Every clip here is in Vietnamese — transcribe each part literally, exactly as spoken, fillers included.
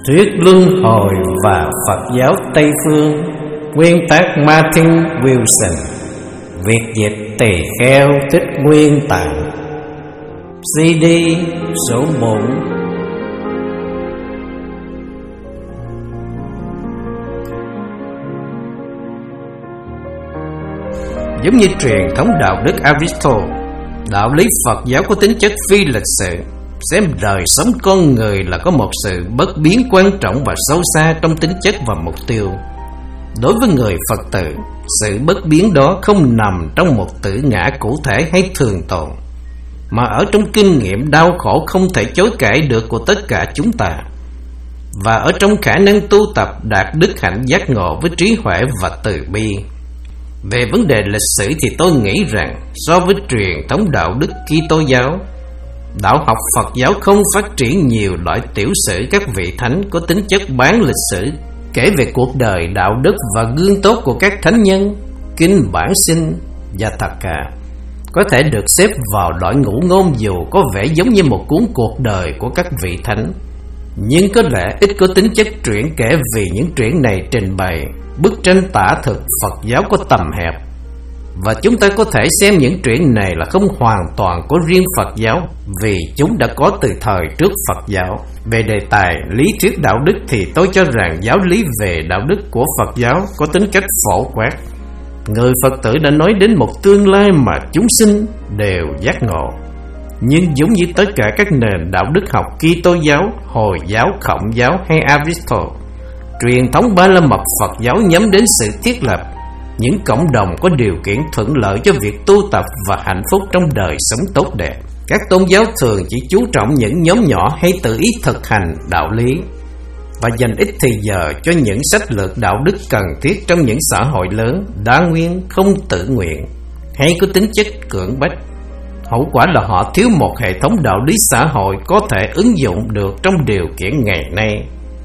Thuyết luân hồi và Phật giáo Tây phương, nguyên tác Martin Wilson, Việt dịch Tỳ Kheo Thích Nguyên Tạng, xê đê số bốn. Giống như truyền thống đạo đức Aristotle, đạo lý Phật giáo có tính chất phi lịch sự, xem đời sống con người là có một sự bất biến quan trọng và sâu xa trong tính chất và mục tiêu. Đối với người Phật tử, sự bất biến đó không nằm trong một tử ngã cụ thể hay thường tồn, mà ở trong kinh nghiệm đau khổ không thể chối cãi được của tất cả chúng ta, và ở trong khả năng tu tập đạt đức hạnh giác ngộ với trí huệ và từ bi. Về vấn đề lịch sử thì tôi nghĩ rằng so với truyền thống đạo đức Kitô giáo, đạo học Phật giáo không phát triển nhiều loại tiểu sử các vị thánh có tính chất bán lịch sử, kể về cuộc đời đạo đức và gương tốt của các thánh nhân. Kinh Bản Sinh và Thạc Cả có thể được xếp vào loại ngũ ngôn dù có vẻ giống như một cuốn cuộc đời của các vị thánh, nhưng có lẽ ít có tính chất truyện kể, vì những truyện này trình bày bức tranh tả thực Phật giáo có tầm hẹp, và chúng ta có thể xem những truyện này là không hoàn toàn của riêng Phật giáo, vì chúng đã có từ thời trước Phật giáo. Về đề tài lý thuyết đạo đức thì tôi cho rằng giáo lý về đạo đức của Phật giáo có tính cách phổ quát. Người Phật tử đã nói đến một tương lai mà chúng sinh đều giác ngộ. Nhưng giống như tất cả các nền đạo đức học Kitô giáo, Hồi giáo, Khổng giáo hay Aristotle, truyền thống Ba La Mật Phật giáo nhắm đến sự thiết lập những cộng đồng có điều kiện thuận lợi cho việc tu tập và hạnh phúc trong đời sống tốt đẹp. Các tôn giáo thường chỉ chú trọng những nhóm nhỏ hay tự ý thực hành đạo lý, và dành ít thời giờ cho những sách lược đạo đức cần thiết trong những xã hội lớn, đa nguyên, không tự nguyện hay có tính chất cưỡng bách. Hậu quả là họ thiếu một hệ thống đạo lý xã hội có thể ứng dụng được trong điều kiện ngày nay,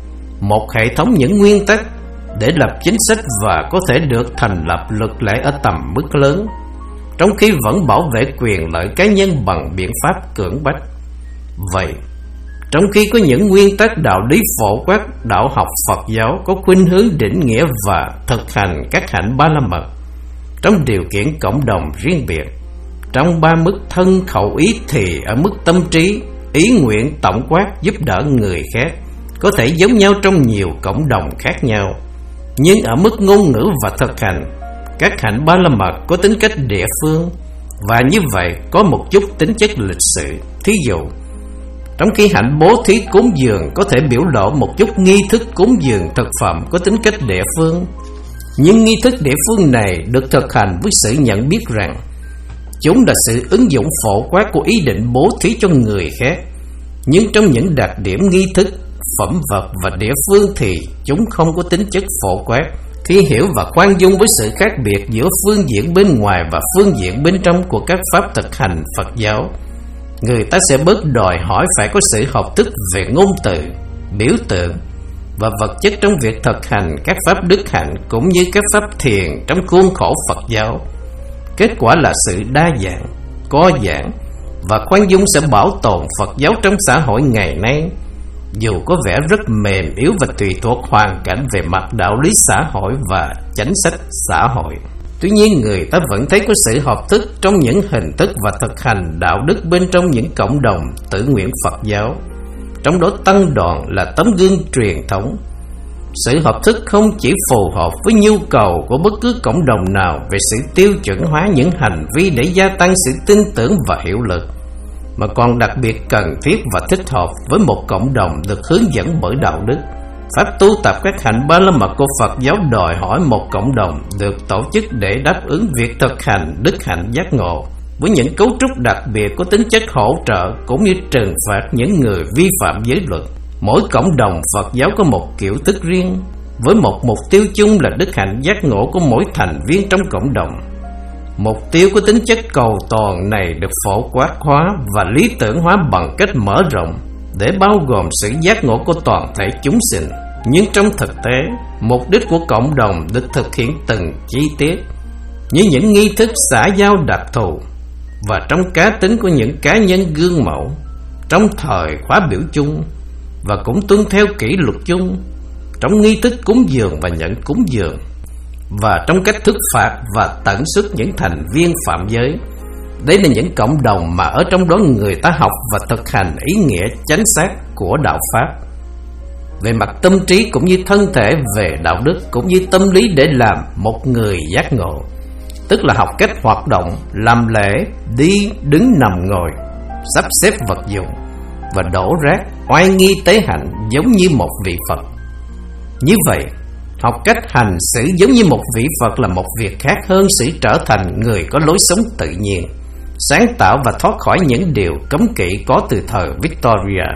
một hệ thống những nguyên tắc để lập chính sách và có thể được thành lập luật lệ ở tầm mức lớn, trong khi vẫn bảo vệ quyền lợi cá nhân bằng biện pháp cưỡng bách. Vậy, trong khi có những nguyên tắc đạo lý phổ quát, đạo học Phật giáo có khuynh hướng định nghĩa và thực hành các hạnh Ba La Mật trong điều kiện cộng đồng riêng biệt, trong ba mức thân khẩu ý, thì ở mức tâm trí, ý nguyện tổng quát giúp đỡ người khác có thể giống nhau trong nhiều cộng đồng khác nhau. Nhưng ở mức ngôn ngữ và thực hành, các hạnh Ba La Mật có tính cách địa phương, và như vậy có một chút tính chất lịch sử. Thí dụ, trong khi hạnh bố thí cúng dường có thể biểu lộ một chút nghi thức cúng dường thực phẩm có tính cách địa phương, nhưng nghi thức địa phương này được thực hành với sự nhận biết rằng chúng là sự ứng dụng phổ quát của ý định bố thí cho người khác. Nhưng trong những đặc điểm nghi thức, phẩm vật và địa phương thì chúng không có tính chất phổ quát. Khi hiểu và khoan dung với sự khác biệt giữa phương diện bên ngoài và phương diện bên trong của các pháp thực hành Phật giáo, người ta sẽ bớt đòi hỏi phải có sự học thức về ngôn từ, biểu tượng và vật chất trong việc thực hành các pháp đức hạnh cũng như các pháp thiền trong khuôn khổ Phật giáo. Kết quả là sự đa dạng, có dạng và khoan dung sẽ bảo tồn Phật giáo trong xã hội ngày nay, dù có vẻ rất mềm yếu và tùy thuộc hoàn cảnh về mặt đạo lý xã hội và chính sách xã hội. Tuy nhiên, người ta vẫn thấy có sự học thức trong những hình thức và thực hành đạo đức bên trong những cộng đồng tự nguyện Phật giáo, trong đó tăng đoàn là tấm gương truyền thống. Sự học thức không chỉ phù hợp với nhu cầu của bất cứ cộng đồng nào về sự tiêu chuẩn hóa những hành vi để gia tăng sự tin tưởng và hiệu lực, mà còn đặc biệt cần thiết và thích hợp với một cộng đồng được hướng dẫn bởi đạo đức. Pháp tu tập các hạnh Ba La Mật của Phật giáo đòi hỏi một cộng đồng được tổ chức để đáp ứng việc thực hành đức hạnh giác ngộ, với những cấu trúc đặc biệt có tính chất hỗ trợ cũng như trừng phạt những người vi phạm giới luật. Mỗi cộng đồng Phật giáo có một kiểu thức riêng, với một mục tiêu chung là đức hạnh giác ngộ của mỗi thành viên trong cộng đồng. Mục tiêu của tính chất cầu toàn này được phổ quát hóa và lý tưởng hóa bằng cách mở rộng để bao gồm sự giác ngộ của toàn thể chúng sinh. Nhưng trong thực tế, mục đích của cộng đồng được thực hiện từng chi tiết, như những nghi thức xã giao đặc thù và trong cá tính của những cá nhân gương mẫu, trong thời khóa biểu chung, và cũng tuân theo kỷ luật chung trong nghi thức cúng dường và nhận cúng dường, và trong cách thức phạt và tận xuất những thành viên phạm giới. Đây là những cộng đồng mà ở trong đó người ta học và thực hành ý nghĩa chánh xác của đạo Pháp về mặt tâm trí cũng như thân thể, về đạo đức cũng như tâm lý, để làm một người giác ngộ, tức là học cách hoạt động, làm lễ, đi, đứng, nằm, ngồi, sắp xếp vật dụng và đổ rác, oai nghi tế hạnh giống như một vị Phật. Như vậy, học cách hành xử giống như một vị Phật là một việc khác hơn sự trở thành người có lối sống tự nhiên, sáng tạo và thoát khỏi những điều cấm kỵ có từ thời Victoria.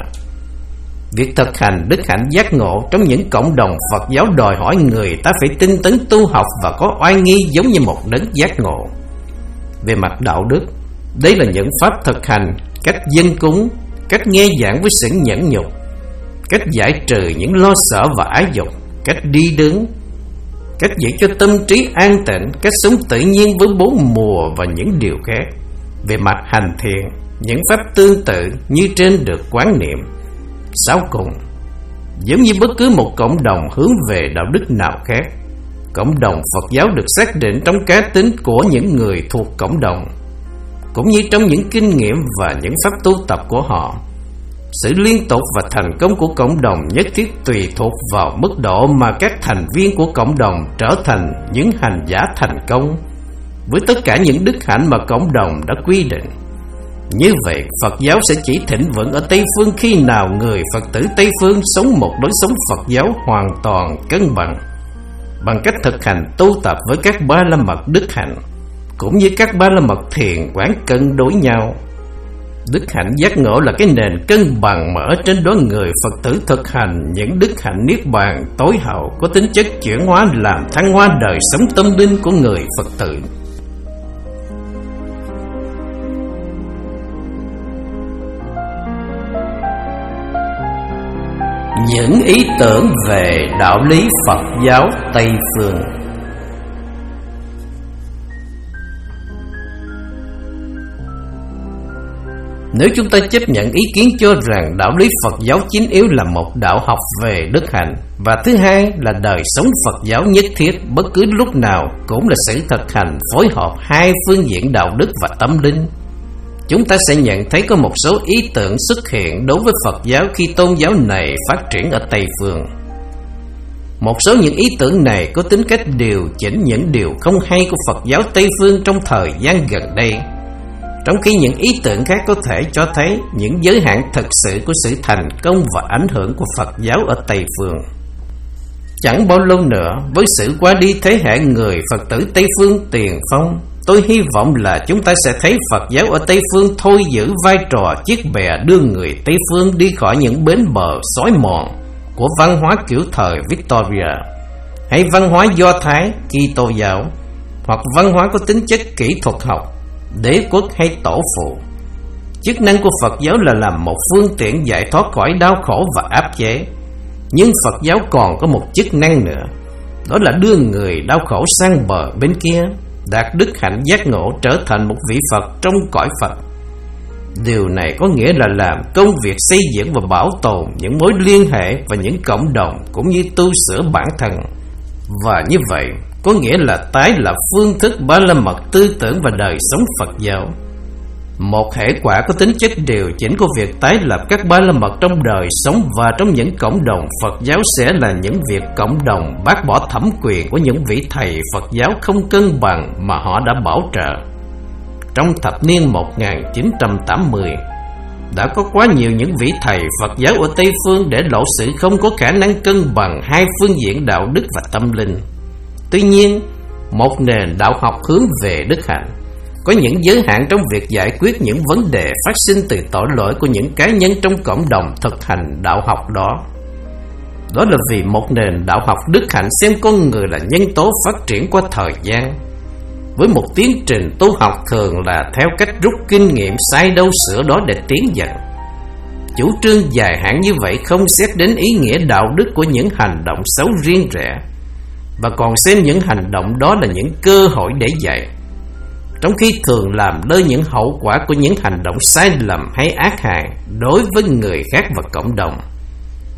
Việc thực hành đức hạnh giác ngộ trong những cộng đồng Phật giáo đòi hỏi người ta phải tinh tấn tu học và có oai nghi giống như một đấng giác ngộ. Về mặt đạo đức, đây là những pháp thực hành, cách dân cúng, cách nghe giảng với sự nhẫn nhục, cách giải trừ những lo sợ và ái dục, cách đi đứng, cách giữ cho tâm trí an tịnh, cách sống tự nhiên với bốn mùa và những điều khác. Về mặt hành thiện, những pháp tương tự như trên được quán niệm. Sau cùng, giống như bất cứ một cộng đồng hướng về đạo đức nào khác, cộng đồng Phật giáo được xác định trong cá tính của những người thuộc cộng đồng, cũng như trong những kinh nghiệm và những pháp tu tập của họ. Sự liên tục và thành công của cộng đồng nhất thiết tùy thuộc vào mức độ mà các thành viên của cộng đồng trở thành những hành giả thành công với tất cả những đức hạnh mà cộng đồng đã quy định. Như vậy, Phật giáo sẽ chỉ thịnh vượng ở Tây Phương khi nào người Phật tử Tây Phương sống một lối sống Phật giáo hoàn toàn cân bằng, bằng cách thực hành tu tập với các ba la mật đức hạnh, cũng như các ba la mật thiền quán cân đối nhau. Đức hạnh giác ngộ là cái nền cân bằng mà ở trên đó người Phật tử thực hành những đức hạnh niết bàn tối hậu có tính chất chuyển hóa làm thăng hoa đời sống tâm linh của người Phật tử. Những ý tưởng về đạo lý Phật giáo Tây Phương. Nếu chúng ta chấp nhận ý kiến cho rằng đạo lý Phật giáo chính yếu là một đạo học về đức hạnh, và thứ hai là đời sống Phật giáo nhất thiết bất cứ lúc nào cũng là sự thực hành phối hợp hai phương diện đạo đức và tâm linh, chúng ta sẽ nhận thấy có một số ý tưởng xuất hiện đối với Phật giáo khi tôn giáo này phát triển ở Tây Phương. Một số những ý tưởng này có tính cách điều chỉnh những điều không hay của Phật giáo Tây Phương trong thời gian gần đây, trong khi những ý tưởng khác có thể cho thấy những giới hạn thực sự của sự thành công và ảnh hưởng của Phật giáo ở Tây Phương. Chẳng bao lâu nữa, với sự qua đi thế hệ người Phật tử Tây Phương tiền phong, tôi hy vọng là chúng ta sẽ thấy Phật giáo ở Tây Phương thôi giữ vai trò chiếc bè đưa người Tây Phương đi khỏi những bến bờ xói mòn của văn hóa kiểu thời Victoria, hay văn hóa Do Thái, Kitô giáo, hoặc văn hóa có tính chất kỹ thuật học, đế quốc hay tổ phụ. Chức năng của Phật giáo là làm một phương tiện giải thoát khỏi đau khổ và áp chế. Nhưng Phật giáo còn có một chức năng nữa, đó là đưa người đau khổ sang bờ bên kia, đạt đức hạnh giác ngộ, trở thành một vị Phật trong cõi Phật. Điều này có nghĩa là làm công việc xây dựng và bảo tồn những mối liên hệ và những cộng đồng, cũng như tu sửa bản thân. Và như vậy có nghĩa là tái lập phương thức ba la mật tư tưởng và đời sống Phật giáo. Một hệ quả có tính chất điều chỉnh của việc tái lập các ba la mật trong đời sống và trong những cộng đồng Phật giáo sẽ là những việc cộng đồng bác bỏ thẩm quyền của những vị thầy Phật giáo không cân bằng mà họ đã bảo trợ. Trong thập niên một nghìn chín trăm tám mươi, đã có quá nhiều những vị thầy Phật giáo ở Tây Phương để lộ sự không có khả năng cân bằng hai phương diện đạo đức và tâm linh. Tuy nhiên, một nền đạo học hướng về đức hạnh có những giới hạn trong việc giải quyết những vấn đề phát sinh từ tội lỗi của những cá nhân trong cộng đồng thực hành đạo học đó. Đó là vì một nền đạo học đức hạnh xem con người là nhân tố phát triển qua thời gian, với một tiến trình tu học thường là theo cách rút kinh nghiệm sai đâu sửa đó để tiến dần. Chủ trương dài hạn như vậy không xét đến ý nghĩa đạo đức của những hành động xấu riêng rẽ, và còn xem những hành động đó là những cơ hội để dạy, trong khi thường làm lơ những hậu quả của những hành động sai lầm hay ác hại đối với người khác và cộng đồng.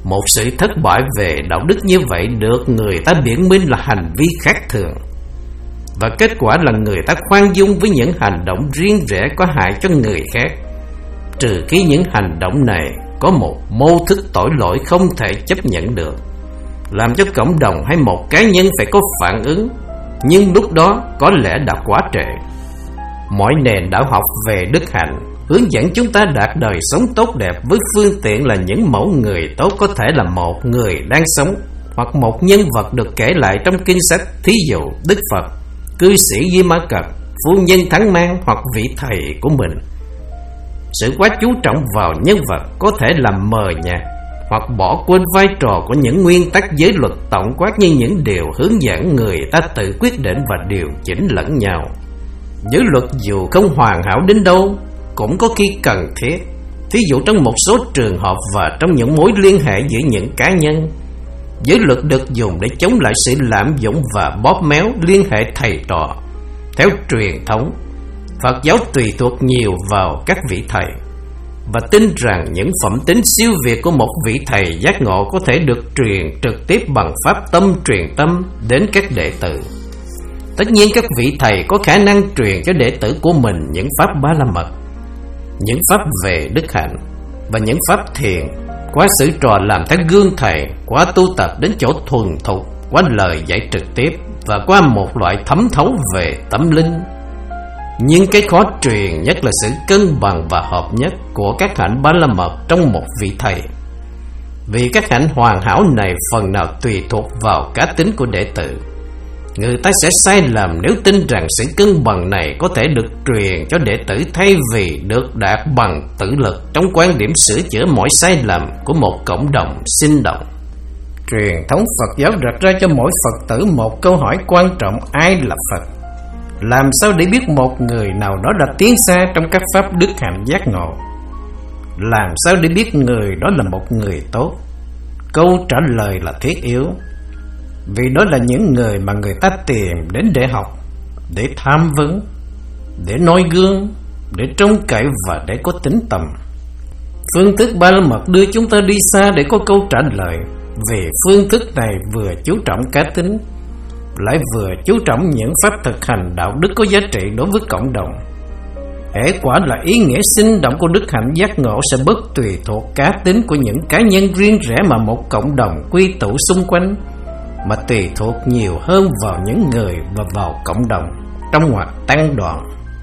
Một sự thất bại về đạo đức như vậy được người ta biện minh là hành vi khác thường, và kết quả là người ta khoan dung với những hành động riêng rẽ có hại cho người khác, trừ khi những hành động này có một mô thức tội lỗi không thể chấp nhận được, làm cho cộng đồng hay một cá nhân phải có phản ứng. Nhưng lúc đó có lẽ đã quá trễ. Mọi nền đạo học về đức hạnh hướng dẫn chúng ta đạt đời sống tốt đẹp với phương tiện là những mẫu người tốt có thể là một người đang sống, hoặc một nhân vật được kể lại trong kinh sách, thí dụ Đức Phật, cư sĩ Di Ma Cật, phu nhân Thắng Mang hoặc vị thầy của mình. Sự quá chú trọng vào nhân vật có thể làm mờ nhạt hoặc bỏ quên vai trò của những nguyên tắc giới luật tổng quát như những điều hướng dẫn người ta tự quyết định và điều chỉnh lẫn nhau. Giới luật dù không hoàn hảo đến đâu cũng có khi cần thiết, thí dụ trong một số trường hợp và trong những mối liên hệ giữa những cá nhân. Giới luật được dùng để chống lại sự lạm dụng và bóp méo liên hệ thầy trò. Theo truyền thống, Phật giáo tùy thuộc nhiều vào các vị thầy và tin rằng những phẩm tính siêu việt của một vị thầy giác ngộ có thể được truyền trực tiếp bằng pháp tâm truyền tâm đến các đệ tử. Tất nhiên các vị thầy có khả năng truyền cho đệ tử của mình những pháp ba la mật, những pháp về đức hạnh và những pháp thiền, qua sự trò làm theo gương thầy, qua tu tập đến chỗ thuần thục, qua lời dạy trực tiếp và qua một loại thấm thấu về tâm linh. Nhưng cái khó truyền nhất là sự cân bằng và hợp nhất của các hạnh ba la mật trong một vị thầy. Vì các hạnh hoàn hảo này phần nào tùy thuộc vào cá tính của đệ tử. Người ta sẽ sai lầm nếu tin rằng sự cân bằng này có thể được truyền cho đệ tử thay vì được đạt bằng tự lực trong quan điểm sửa chữa mọi sai lầm của một cộng đồng sinh động. Truyền thống Phật giáo đặt ra cho mỗi Phật tử một câu hỏi quan trọng: ai là Phật? Làm sao để biết một người nào đó đã tiến xa trong các pháp đức hạnh giác ngộ? Làm sao để biết người đó là một người tốt? Câu trả lời là thiết yếu, vì đó là những người mà người ta tìm đến để học, để tham vấn, để noi gương, để trông cậy và để có tính tầm. Phương thức ba la mật đưa chúng ta đi xa để có câu trả lời. Vì phương thức này vừa chú trọng cá tính, lại vừa chú trọng những pháp thực hành đạo đức có giá trị đối với cộng đồng. Hệ quả là ý nghĩa sinh động của đức hạnh giác ngộ sẽ bớt tùy thuộc cá tính của những cá nhân riêng rẽ mà một cộng đồng quy tụ xung quanh, mà tùy thuộc nhiều hơn vào những người và vào cộng đồng trong ngoặc tăng đoàn.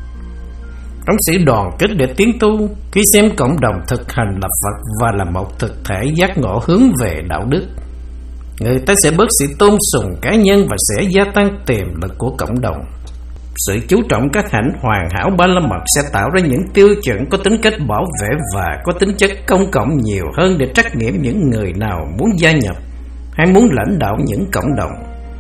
Trong sự đoàn kết để tiến tu, khi xem cộng đồng thực hành là Phật và là một thực thể giác ngộ hướng về đạo đức, người ta sẽ bớt sự tôn sùng cá nhân và sẽ gia tăng tiềm lực của cộng đồng. Sự chú trọng các hạnh hoàn hảo ba la mật sẽ tạo ra những tiêu chuẩn có tính cách bảo vệ và có tính chất công cộng nhiều hơn để trắc nghiệm những người nào muốn gia nhập hay muốn lãnh đạo những cộng đồng.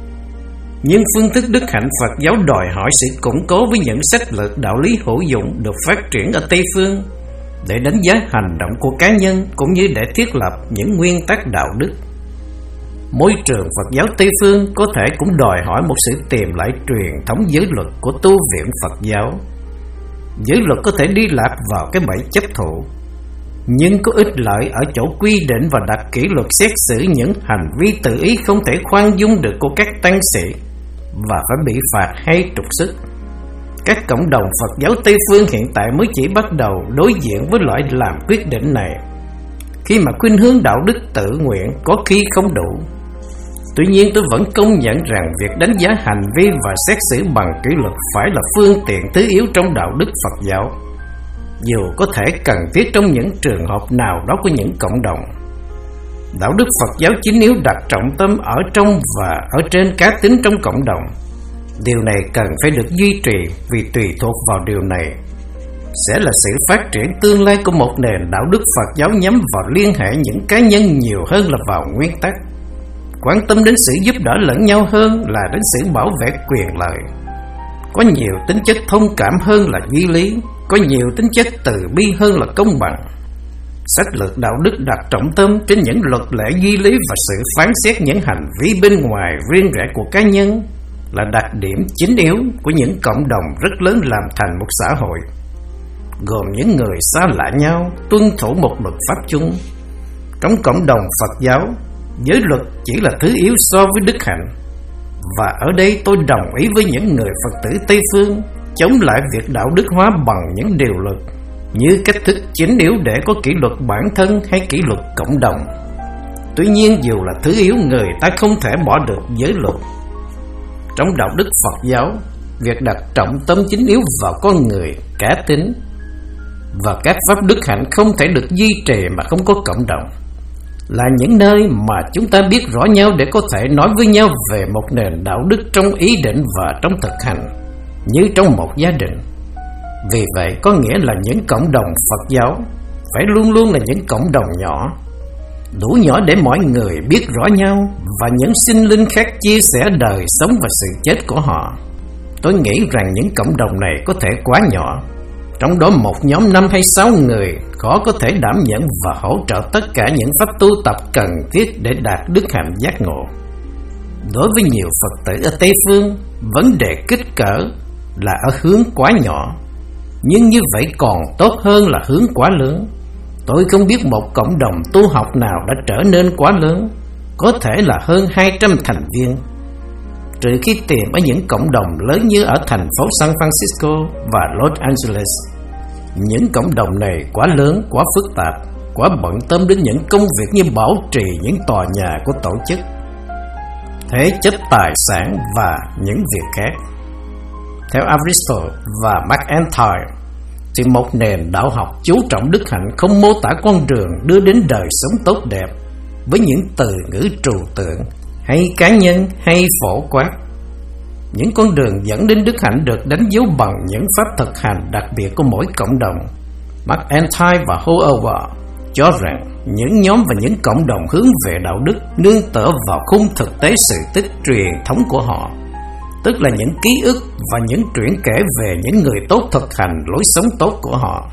Nhưng phương thức đức hạnh Phật giáo đòi hỏi sự củng cố với những sách lược đạo lý hữu dụng được phát triển ở Tây Phương để đánh giá hành động của cá nhân cũng như để thiết lập những nguyên tắc đạo đức. Môi trường Phật giáo Tây Phương có thể cũng đòi hỏi một sự tìm lại truyền thống giới luật của tu viện Phật giáo. Giới luật có thể đi lạc vào cái bẫy chấp thụ, nhưng có ích lợi ở chỗ quy định và đặt kỷ luật xét xử những hành vi tự ý không thể khoan dung được của các tăng sĩ và phải bị phạt hay trục xuất. Các cộng đồng Phật giáo Tây Phương hiện tại mới chỉ bắt đầu đối diện với loại làm quyết định này, khi mà khuynh hướng đạo đức tự nguyện có khi không đủ. Tuy nhiên tôi vẫn công nhận rằng việc đánh giá hành vi và xét xử bằng kỷ luật phải là phương tiện thứ yếu trong đạo đức Phật giáo, dù có thể cần thiết trong những trường hợp nào đó của những cộng đồng. Đạo đức Phật giáo chính yếu đặt trọng tâm ở trong và ở trên cá tính trong cộng đồng. Điều này cần phải được duy trì, vì tùy thuộc vào điều này sẽ là sự phát triển tương lai của một nền đạo đức Phật giáo nhắm vào liên hệ những cá nhân nhiều hơn là vào nguyên tắc, quan tâm đến sự giúp đỡ lẫn nhau hơn là đến sự bảo vệ quyền lợi, có nhiều tính chất thông cảm hơn là duy lý, có nhiều tính chất từ bi hơn là công bằng. Sách lược đạo đức đặt trọng tâm trên những luật lệ duy lý và sự phán xét những hành vi bên ngoài riêng rẽ của cá nhân là đặc điểm chính yếu của những cộng đồng rất lớn làm thành một xã hội, gồm những người xa lạ nhau tuân thủ một luật pháp chung, Trong cộng đồng Phật giáo, giới luật chỉ là thứ yếu so với đức hạnh. Và ở đây tôi đồng ý với những người Phật tử Tây Phương chống lại việc đạo đức hóa bằng những điều luật như cách thức chính yếu để có kỷ luật bản thân hay kỷ luật cộng đồng. Tuy nhiên, dù là thứ yếu, người ta không thể bỏ được giới luật. Trong đạo đức Phật giáo, việc đặt trọng tâm chính yếu vào con người, cá tính và các pháp đức hạnh không thể được duy trì mà không có cộng đồng, là những nơi mà chúng ta biết rõ nhau để có thể nói với nhau về một nền đạo đức trong ý định và trong thực hành, như trong một gia đình. Vì vậy, có nghĩa là những cộng đồng Phật giáo phải luôn luôn là những cộng đồng nhỏ, đủ nhỏ để mọi người biết rõ nhau và những sinh linh khác chia sẻ đời sống và sự chết của họ. Tôi nghĩ rằng những cộng đồng này có thể quá nhỏ, trong đó một nhóm năm hay sáu người khó có thể đảm nhận và hỗ trợ tất cả những pháp tu tập cần thiết để đạt đức hạnh giác ngộ. Đối với nhiều Phật tử ở Tây Phương, vấn đề kích cỡ là ở hướng quá nhỏ, nhưng như vậy còn tốt hơn là hướng quá lớn. Tôi không biết một cộng đồng tu học nào đã trở nên quá lớn, có thể là hơn hai trăm thành viên, trừ khi tìm ở những cộng đồng lớn như ở thành phố San Francisco và Los Angeles. Những cộng đồng này quá lớn, quá phức tạp, quá bận tâm đến những công việc như bảo trì những tòa nhà của tổ chức, thế chấp tài sản và những việc khác. Theo Aristotle và MacIntyre, thì một nền đạo học chú trọng đức hạnh không mô tả con đường đưa đến đời sống tốt đẹp với những từ ngữ trừu tượng hay cá nhân hay phổ quát. Những con đường dẫn đến đức hạnh được đánh dấu bằng những pháp thực hành đặc biệt của mỗi cộng đồng. MacIntyre và Hoover cho rằng những nhóm và những cộng đồng hướng về đạo đức nương tựa vào khung thực tế sự tích truyền thống của họ, tức là những ký ức và những truyện kể về những người tốt thực hành lối sống tốt của họ,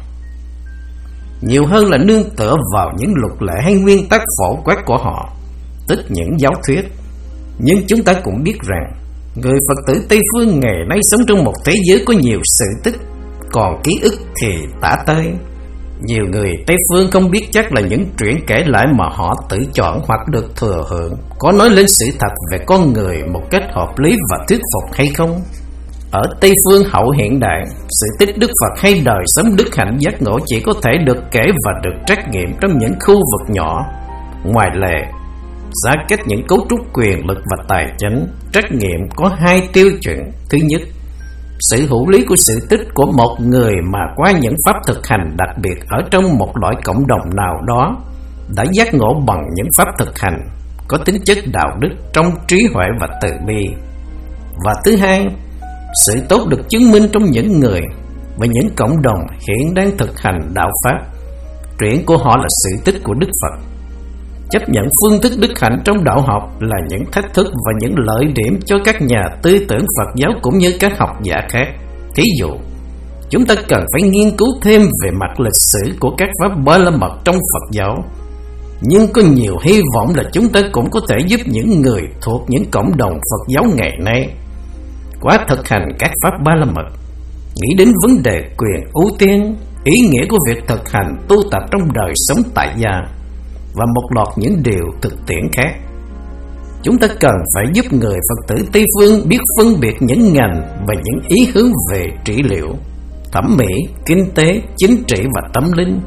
nhiều hơn là nương tựa vào những luật lệ hay nguyên tắc phổ quát của họ, tức những giáo thuyết. Nhưng chúng ta cũng biết rằng người Phật tử Tây Phương ngày nay sống trong một thế giới có nhiều sự tích, còn ký ức thì tả tơi. Nhiều người Tây Phương không biết chắc là những truyện kể lại mà họ tự chọn hoặc được thừa hưởng có nói lên sự thật về con người một cách hợp lý và thuyết phục hay không. Ở Tây Phương hậu hiện đại, sự tích Đức Phật hay đời sống đức hạnh giác ngộ chỉ có thể được kể và được trắc nghiệm trong những khu vực nhỏ. Ngoài lệ, xa cách những cấu trúc quyền lực và tài chính, trắc nghiệm có hai tiêu chuẩn. Thứ nhất, sự hữu lý của sự tích của một người mà qua những pháp thực hành đặc biệt ở trong một loại cộng đồng nào đó đã giác ngộ bằng những pháp thực hành có tính chất đạo đức trong trí huệ và từ bi. Và thứ hai, sự tốt được chứng minh trong những người và những cộng đồng hiện đang thực hành đạo pháp. Truyện của họ là sự tích của Đức Phật. Chấp nhận phương thức đức hạnh trong đạo học là những thách thức và những lợi điểm cho các nhà tư tưởng Phật giáo cũng như các học giả khác. Thí dụ, chúng ta cần phải nghiên cứu thêm về mặt lịch sử của các pháp ba la mật trong Phật giáo. Nhưng có nhiều hy vọng là chúng ta cũng có thể giúp những người thuộc những cộng đồng Phật giáo ngày nay qua thực hành các pháp ba la mật, nghĩ đến vấn đề quyền ưu tiên, ý nghĩa của việc thực hành tu tập trong đời sống tại gia và một loạt những điều thực tiễn khác. Chúng ta cần phải giúp người Phật tử Tây Phương biết phân biệt những ngành và những ý hướng về trị liệu, thẩm mỹ, kinh tế, chính trị và tâm linh.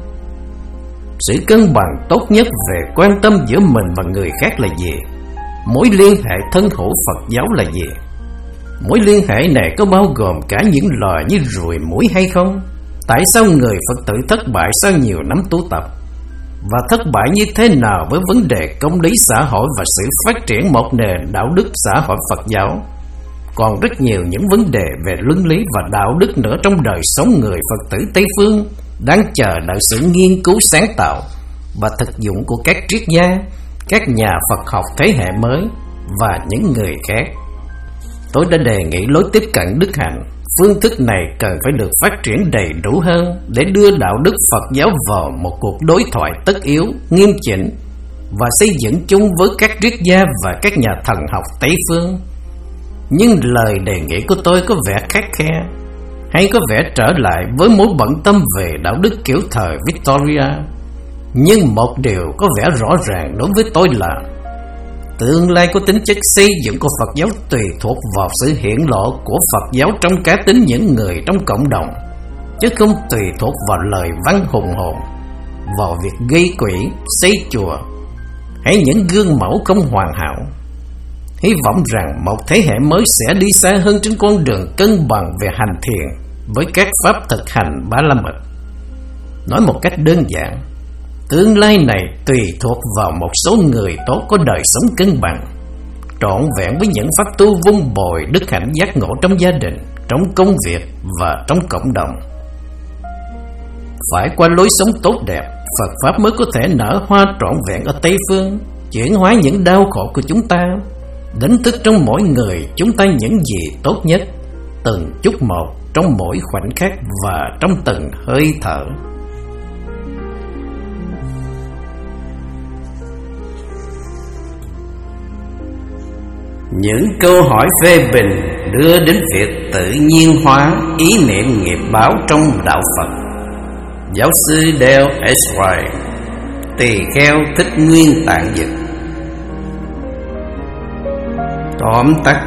Sự cân bằng tốt nhất về quan tâm giữa mình và người khác là gì? Mối liên hệ thân hữu Phật giáo là gì? Mối liên hệ này có bao gồm cả những loài như ruồi muỗi hay không? Tại sao người Phật tử thất bại sau nhiều năm tu tập? Và thất bại như thế nào với vấn đề công lý xã hội và sự phát triển một nền đạo đức xã hội Phật giáo? Còn rất nhiều những vấn đề về luân lý và đạo đức nữa trong đời sống người Phật tử Tây Phương đang chờ đợi sự nghiên cứu sáng tạo và thực dụng của các triết gia, các nhà Phật học thế hệ mới và những người khác. Tôi đã đề nghị lối tiếp cận đức hạnh. Phương thức này cần phải được phát triển đầy đủ hơn để đưa đạo đức Phật giáo vào một cuộc đối thoại tất yếu, nghiêm chỉnh và xây dựng chung với các triết gia và các nhà thần học Tây Phương. Nhưng lời đề nghị của tôi có vẻ khắt khe, hay có vẻ trở lại với mối bận tâm về đạo đức kiểu thời Victoria. Nhưng một điều có vẻ rõ ràng đối với tôi là tương lai có tính chất xây dựng của Phật giáo tùy thuộc vào sự hiện lộ của Phật giáo trong cá tính những người trong cộng đồng, chứ không tùy thuộc vào lời văn hùng hồn, vào việc gây quỹ, xây chùa hay những gương mẫu không hoàn hảo. Hy vọng rằng một thế hệ mới sẽ đi xa hơn trên con đường cân bằng về hành thiền với các pháp thực hành Ba La Mật. Nói một cách đơn giản, tương lai này tùy thuộc vào một số người tốt có đời sống cân bằng, trọn vẹn với những pháp tu vun bồi đức hạnh giác ngộ trong gia đình, trong công việc và trong cộng đồng. Phải qua lối sống tốt đẹp, Phật Pháp mới có thể nở hoa trọn vẹn ở Tây Phương, chuyển hóa những đau khổ của chúng ta, đánh thức trong mỗi người chúng ta những gì tốt nhất, từng chút một trong mỗi khoảnh khắc và trong từng hơi thở. Những câu hỏi phê bình đưa đến việc tự nhiên hóa ý niệm nghiệp báo trong đạo Phật. Giáo sư Dale S. White, Tỳ Kheo Thích Nguyên Tạng Dịch. Tóm tắt: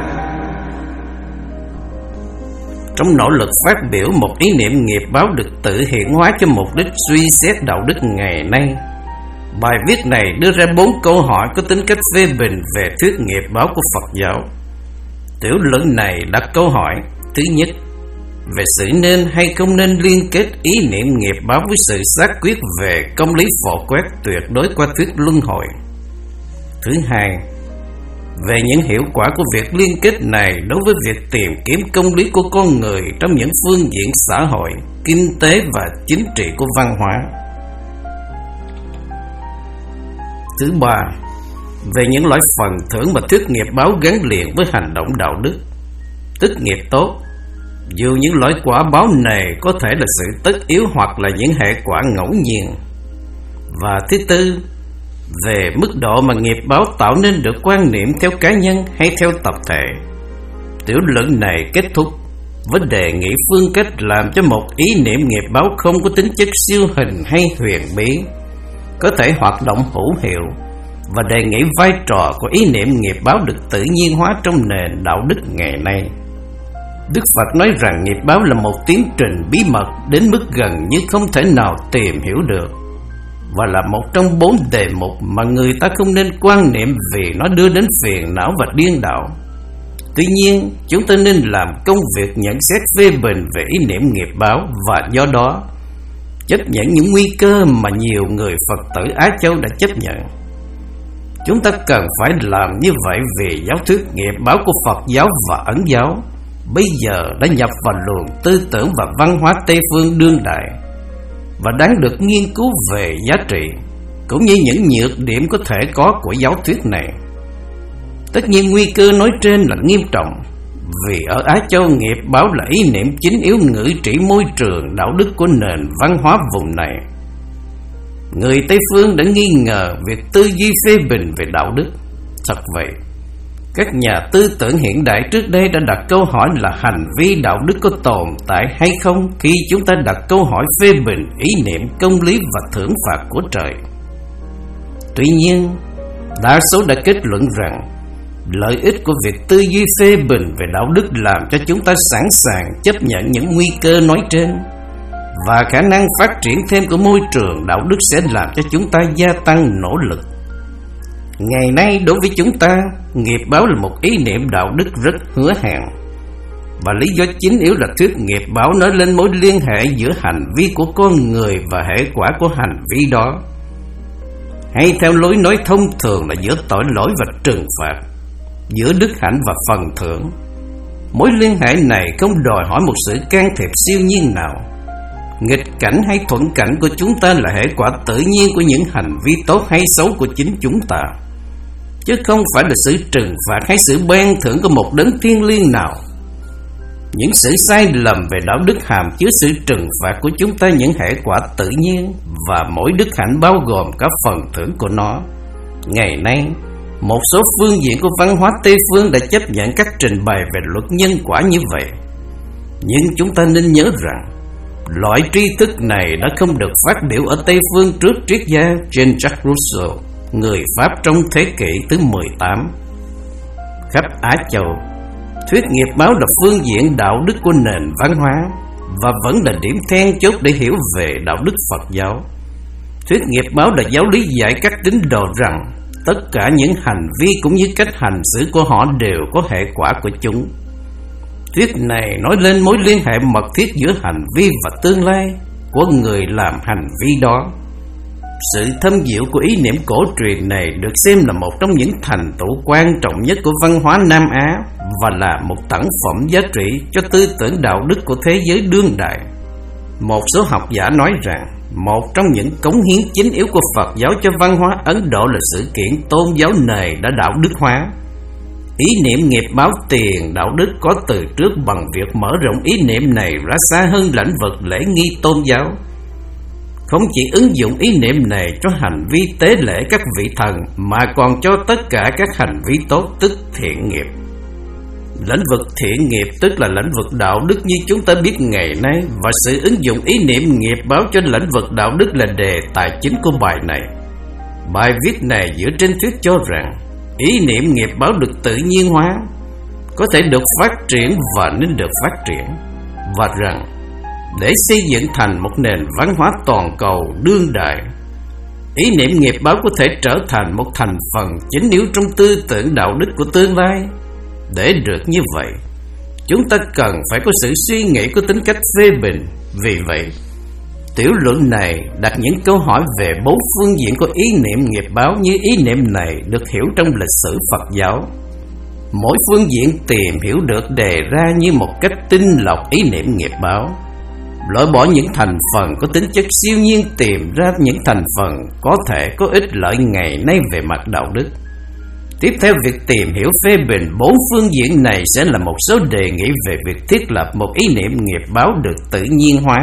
trong nỗ lực phát biểu một ý niệm nghiệp báo được tự hiện hóa cho mục đích suy xét đạo đức ngày nay, bài viết này đưa ra bốn câu hỏi có tính cách phê bình về thuyết nghiệp báo của Phật giáo. Tiểu luận này đặt câu hỏi: thứ nhất, về sự nên hay không nên liên kết ý niệm nghiệp báo với sự xác quyết về công lý phổ quát tuyệt đối qua thuyết luân hồi. Thứ hai, về những hiệu quả của việc liên kết này đối với việc tìm kiếm công lý của con người trong những phương diện xã hội, kinh tế và chính trị của văn hóa. Thứ ba, về những loại phần thưởng mà thuyết nghiệp báo gắn liền với hành động đạo đức, tức nghiệp tốt, dù những loại quả báo này có thể là sự tất yếu hoặc là những hệ quả ngẫu nhiên. Và thứ tư, về mức độ mà nghiệp báo tạo nên được quan niệm theo cá nhân hay theo tập thể. Tiểu luận này kết thúc với đề nghị phương cách làm cho một ý niệm nghiệp báo không có tính chất siêu hình hay huyền bí, có thể hoạt động hữu hiệu, và đề nghị vai trò của ý niệm nghiệp báo được tự nhiên hóa trong nền đạo đức ngày nay. Đức Phật nói rằng nghiệp báo là một tiến trình bí mật đến mức gần như không thể nào tìm hiểu được, và là một trong bốn đề mục mà người ta không nên quan niệm vì nó đưa đến phiền não và điên đảo. Tuy nhiên, chúng ta nên làm công việc nhận xét phê bình về ý niệm nghiệp báo, và do đó chấp nhận những nguy cơ mà nhiều người Phật tử Á Châu đã chấp nhận. Chúng ta cần phải làm như vậy vì giáo thuyết nghiệp báo của Phật giáo và Ấn giáo bây giờ đã nhập vào luồng tư tưởng và văn hóa Tây phương đương đại, và đáng được nghiên cứu về giá trị cũng như những nhược điểm có thể có của giáo thuyết này. Tất nhiên nguy cơ nói trên là nghiêm trọng, vì ở Á Châu nghiệp báo là ý niệm chính yếu ngữ trị môi trường đạo đức của nền văn hóa vùng này. Người Tây phương đã nghi ngờ việc tư duy phê bình về đạo đức. Thật vậy, các nhà tư tưởng hiện đại trước đây đã đặt câu hỏi là hành vi đạo đức có tồn tại hay không khi chúng ta đặt câu hỏi phê bình ý niệm công lý và thưởng phạt của trời. Tuy nhiên, đa số đã kết luận rằng lợi ích của việc tư duy phê bình về đạo đức làm cho chúng ta sẵn sàng chấp nhận những nguy cơ nói trên, và khả năng phát triển thêm của môi trường đạo đức sẽ làm cho chúng ta gia tăng nỗ lực. Ngày nay đối với chúng ta, nghiệp báo là một ý niệm đạo đức rất hứa hẹn, và lý do chính yếu là thuyết nghiệp báo nói lên mối liên hệ giữa hành vi của con người và hệ quả của hành vi đó, hay theo lối nói thông thường là giữa tội lỗi và trừng phạt, giữa đức hạnh và phần thưởng. Mối liên hệ này không đòi hỏi một sự can thiệp siêu nhiên nào. Nghịch cảnh hay thuận cảnh của chúng ta là hệ quả tự nhiên của những hành vi tốt hay xấu của chính chúng ta, chứ không phải là sự trừng phạt hay sự ban thưởng của một đấng thiêng liêng nào. Những sự sai lầm về đạo đức hàm chứa sự trừng phạt của chúng ta những hệ quả tự nhiên, và mỗi đức hạnh bao gồm cả phần thưởng của nó. Ngày nay, một số phương diện của văn hóa Tây phương đã chấp nhận các trình bày về luật nhân quả như vậy. Nhưng chúng ta nên nhớ rằng Loại tri thức này đã không được phát biểu ở Tây Phương trước triết gia Jean-Jacques Rousseau, người Pháp trong thế kỷ thứ mười tám. Khắp Á Châu, thuyết nghiệp báo là phương diện đạo đức của nền văn hóa và vẫn là điểm then chốt để hiểu về đạo đức Phật giáo. Thuyết nghiệp báo là giáo lý dạy các tín đồ rằng tất cả những hành vi cũng như cách hành xử của họ đều có hệ quả của chúng. Thuyết này nói lên mối liên hệ mật thiết giữa hành vi và tương lai của người làm hành vi đó. Sự thâm diệu của ý niệm cổ truyền này được xem là một trong những thành tựu quan trọng nhất của văn hóa Nam Á và là một tặng phẩm giá trị cho tư tưởng đạo đức của thế giới đương đại. Một số học giả nói rằng một trong những cống hiến chính yếu của Phật giáo cho văn hóa Ấn Độ là sự kiện tôn giáo này đã đạo đức hóa. Ý niệm nghiệp báo tiền đạo đức có từ trước bằng việc mở rộng ý niệm này ra xa hơn lĩnh vực lễ nghi tôn giáo. Không chỉ ứng dụng ý niệm này cho hành vi tế lễ các vị thần mà còn cho tất cả các hành vi tốt tức thiện nghiệp. Lĩnh vực thiện nghiệp tức là lĩnh vực đạo đức như chúng ta biết ngày nay, và sự ứng dụng ý niệm nghiệp báo cho lĩnh vực đạo đức là đề tài chính của bài này. Bài viết này dựa trên thuyết cho rằng ý niệm nghiệp báo được tự nhiên hóa, có thể được phát triển và nên được phát triển, và rằng để xây dựng thành một nền văn hóa toàn cầu đương đại, ý niệm nghiệp báo có thể trở thành một thành phần chính yếu trong tư tưởng đạo đức của tương lai. Để được như vậy, chúng ta cần phải có sự suy nghĩ có tính cách phê bình. Vì vậy, tiểu luận này đặt những câu hỏi về bốn phương diện của ý niệm nghiệp báo như ý niệm này được hiểu trong lịch sử Phật giáo. Mỗi phương diện tìm hiểu được đề ra như một cách tinh lọc ý niệm nghiệp báo, loại bỏ những thành phần có tính chất siêu nhiên, tìm ra những thành phần có thể có ích lợi ngày nay về mặt đạo đức. Tiếp theo, việc tìm hiểu phê bình bốn phương diện này sẽ là một số đề nghị về việc thiết lập một ý niệm nghiệp báo được tự nhiên hóa.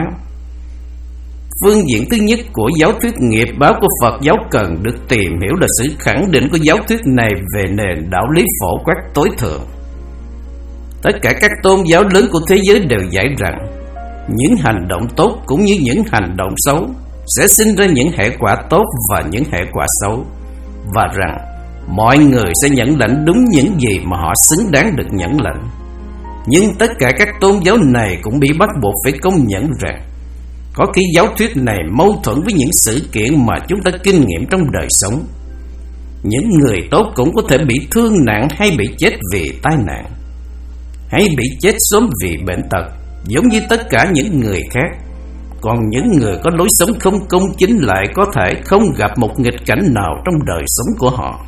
Phương diện thứ nhất của giáo thuyết nghiệp báo của Phật giáo cần được tìm hiểu là sự khẳng định của giáo thuyết này về nền đạo lý phổ quát tối thượng. Tất cả các tôn giáo lớn của thế giới đều dạy rằng những hành động tốt cũng như những hành động xấu sẽ sinh ra những hệ quả tốt và những hệ quả xấu, và rằng mọi người sẽ nhận lãnh đúng những gì mà họ xứng đáng được nhận lãnh. Nhưng tất cả các tôn giáo này cũng bị bắt buộc phải công nhận rằng có khi giáo thuyết này mâu thuẫn với những sự kiện mà chúng ta kinh nghiệm trong đời sống. Những người tốt cũng có thể bị thương nặng hay bị chết vì tai nạn, hay bị chết sớm vì bệnh tật, giống như tất cả những người khác. Còn những người có lối sống không công chính lại có thể không gặp một nghịch cảnh nào trong đời sống của họ.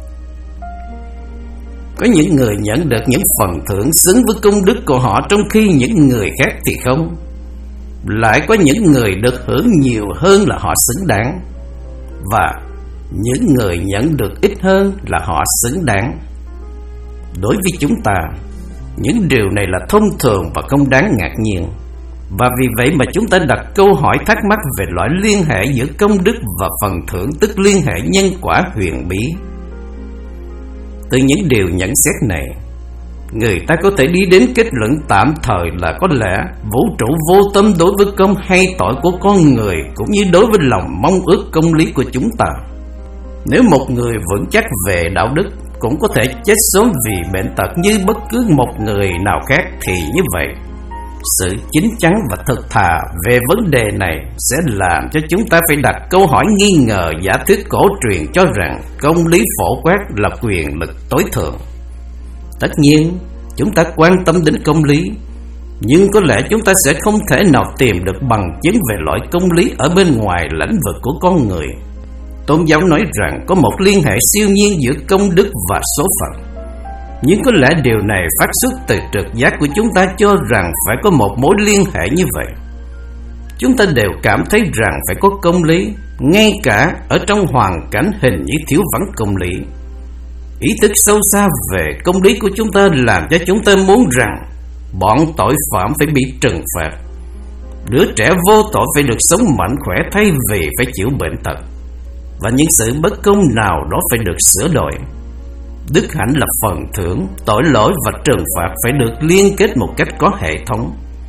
Có những người nhận được những phần thưởng xứng với công đức của họ, trong khi những người khác thì không. Lại có những người được hưởng nhiều hơn là họ xứng đáng, và những người nhận được ít hơn là họ xứng đáng. Đối với chúng ta, những điều này là thông thường và không đáng ngạc nhiên. Và vì vậy mà chúng ta đặt câu hỏi thắc mắc về loại liên hệ giữa công đức và phần thưởng, tức liên hệ nhân quả huyền bí. Từ những điều nhận xét này, người ta có thể đi đến kết luận tạm thời là có lẽ vũ trụ vô tâm đối với công hay tội của con người, cũng như đối với lòng mong ước công lý của chúng ta. Nếu một người vững chắc về đạo đức cũng có thể chết sớm vì bệnh tật như bất cứ một người nào khác, thì như vậy, sự chín chắn và thực thà về vấn đề này sẽ làm cho chúng ta phải đặt câu hỏi nghi ngờ giả thuyết cổ truyền cho rằng công lý phổ quát là quyền lực tối thượng. Tất nhiên, chúng ta quan tâm đến công lý, nhưng có lẽ chúng ta sẽ không thể nào tìm được bằng chứng về loại công lý ở bên ngoài lĩnh vực của con người. Tôn giáo nói rằng có một liên hệ siêu nhiên giữa công đức và số phận, nhưng có lẽ điều này phát xuất từ trực giác của chúng ta cho rằng phải có một mối liên hệ như vậy. Chúng ta đều cảm thấy rằng phải có công lý, ngay cả ở trong hoàn cảnh hình như thiếu vắng công lý. Ý thức sâu xa về công lý của chúng ta làm cho chúng ta muốn rằng bọn tội phạm phải bị trừng phạt, đứa trẻ vô tội phải được sống mạnh khỏe thay vì phải chịu bệnh tật, và những sự bất công nào đó phải được sửa đổi. Đức hạnh là phần thưởng, tội lỗi và trừng phạt phải được liên kết một cách có hệ thống.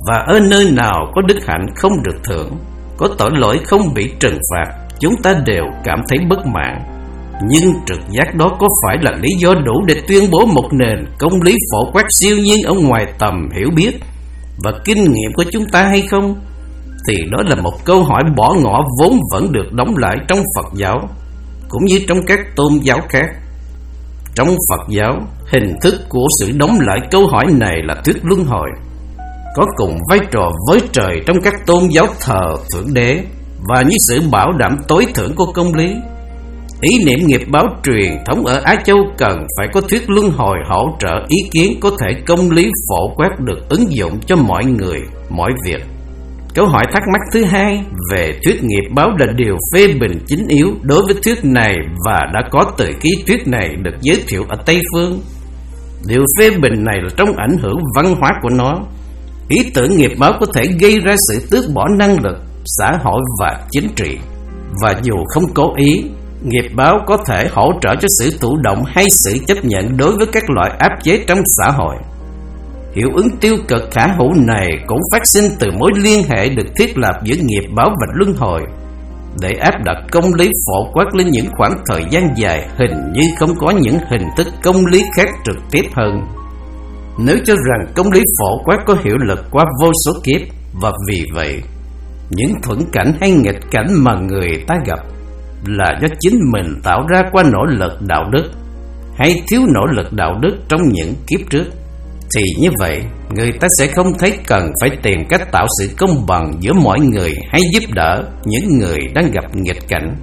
Và ở nơi nào có đức hạnh không được thưởng, có tội lỗi không bị trừng phạt, chúng ta đều cảm thấy bất mãn. Nhưng trực giác đó có phải là lý do đủ để tuyên bố một nền công lý phổ quát siêu nhiên ở ngoài tầm hiểu biết và kinh nghiệm của chúng ta hay không? Thì đó là một câu hỏi bỏ ngỏ vốn vẫn được đóng lại trong Phật giáo, cũng như trong các tôn giáo khác. Trong Phật giáo, hình thức của sự đóng lại câu hỏi này là thuyết luân hồi, có cùng vai trò với trời trong các tôn giáo thờ Thượng Đế và như sự bảo đảm tối thượng của công lý. Ý niệm nghiệp báo truyền thống ở Á Châu cần phải có thuyết luân hồi hỗ trợ ý kiến có thể công lý phổ quát được ứng dụng cho mọi người, mọi việc. Câu hỏi thắc mắc thứ hai về thuyết nghiệp báo là điều phê bình chính yếu đối với thuyết này và đã có từ khi thuyết này được giới thiệu ở Tây Phương. Điều phê bình này là trong ảnh hưởng văn hóa của nó. Ý tưởng nghiệp báo có thể gây ra sự tước bỏ năng lực, xã hội và chính trị. Và dù không cố ý, nghiệp báo có thể hỗ trợ cho sự thụ động hay sự chấp nhận đối với các loại áp chế trong xã hội. Hiệu ứng tiêu cực khả hữu này cũng phát sinh từ mối liên hệ được thiết lập giữa nghiệp báo và luân hồi, để áp đặt công lý phổ quát lên những khoảng thời gian dài hình như không có những hình thức công lý khác trực tiếp hơn. Nếu cho rằng công lý phổ quát có hiệu lực qua vô số kiếp, và vì vậy những thuận cảnh hay nghịch cảnh mà người ta gặp là do chính mình tạo ra qua nỗ lực đạo đức hay thiếu nỗ lực đạo đức trong những kiếp trước, thì như vậy người ta sẽ không thấy cần phải tìm cách tạo sự công bằng giữa mọi người hay giúp đỡ những người đang gặp nghịch cảnh.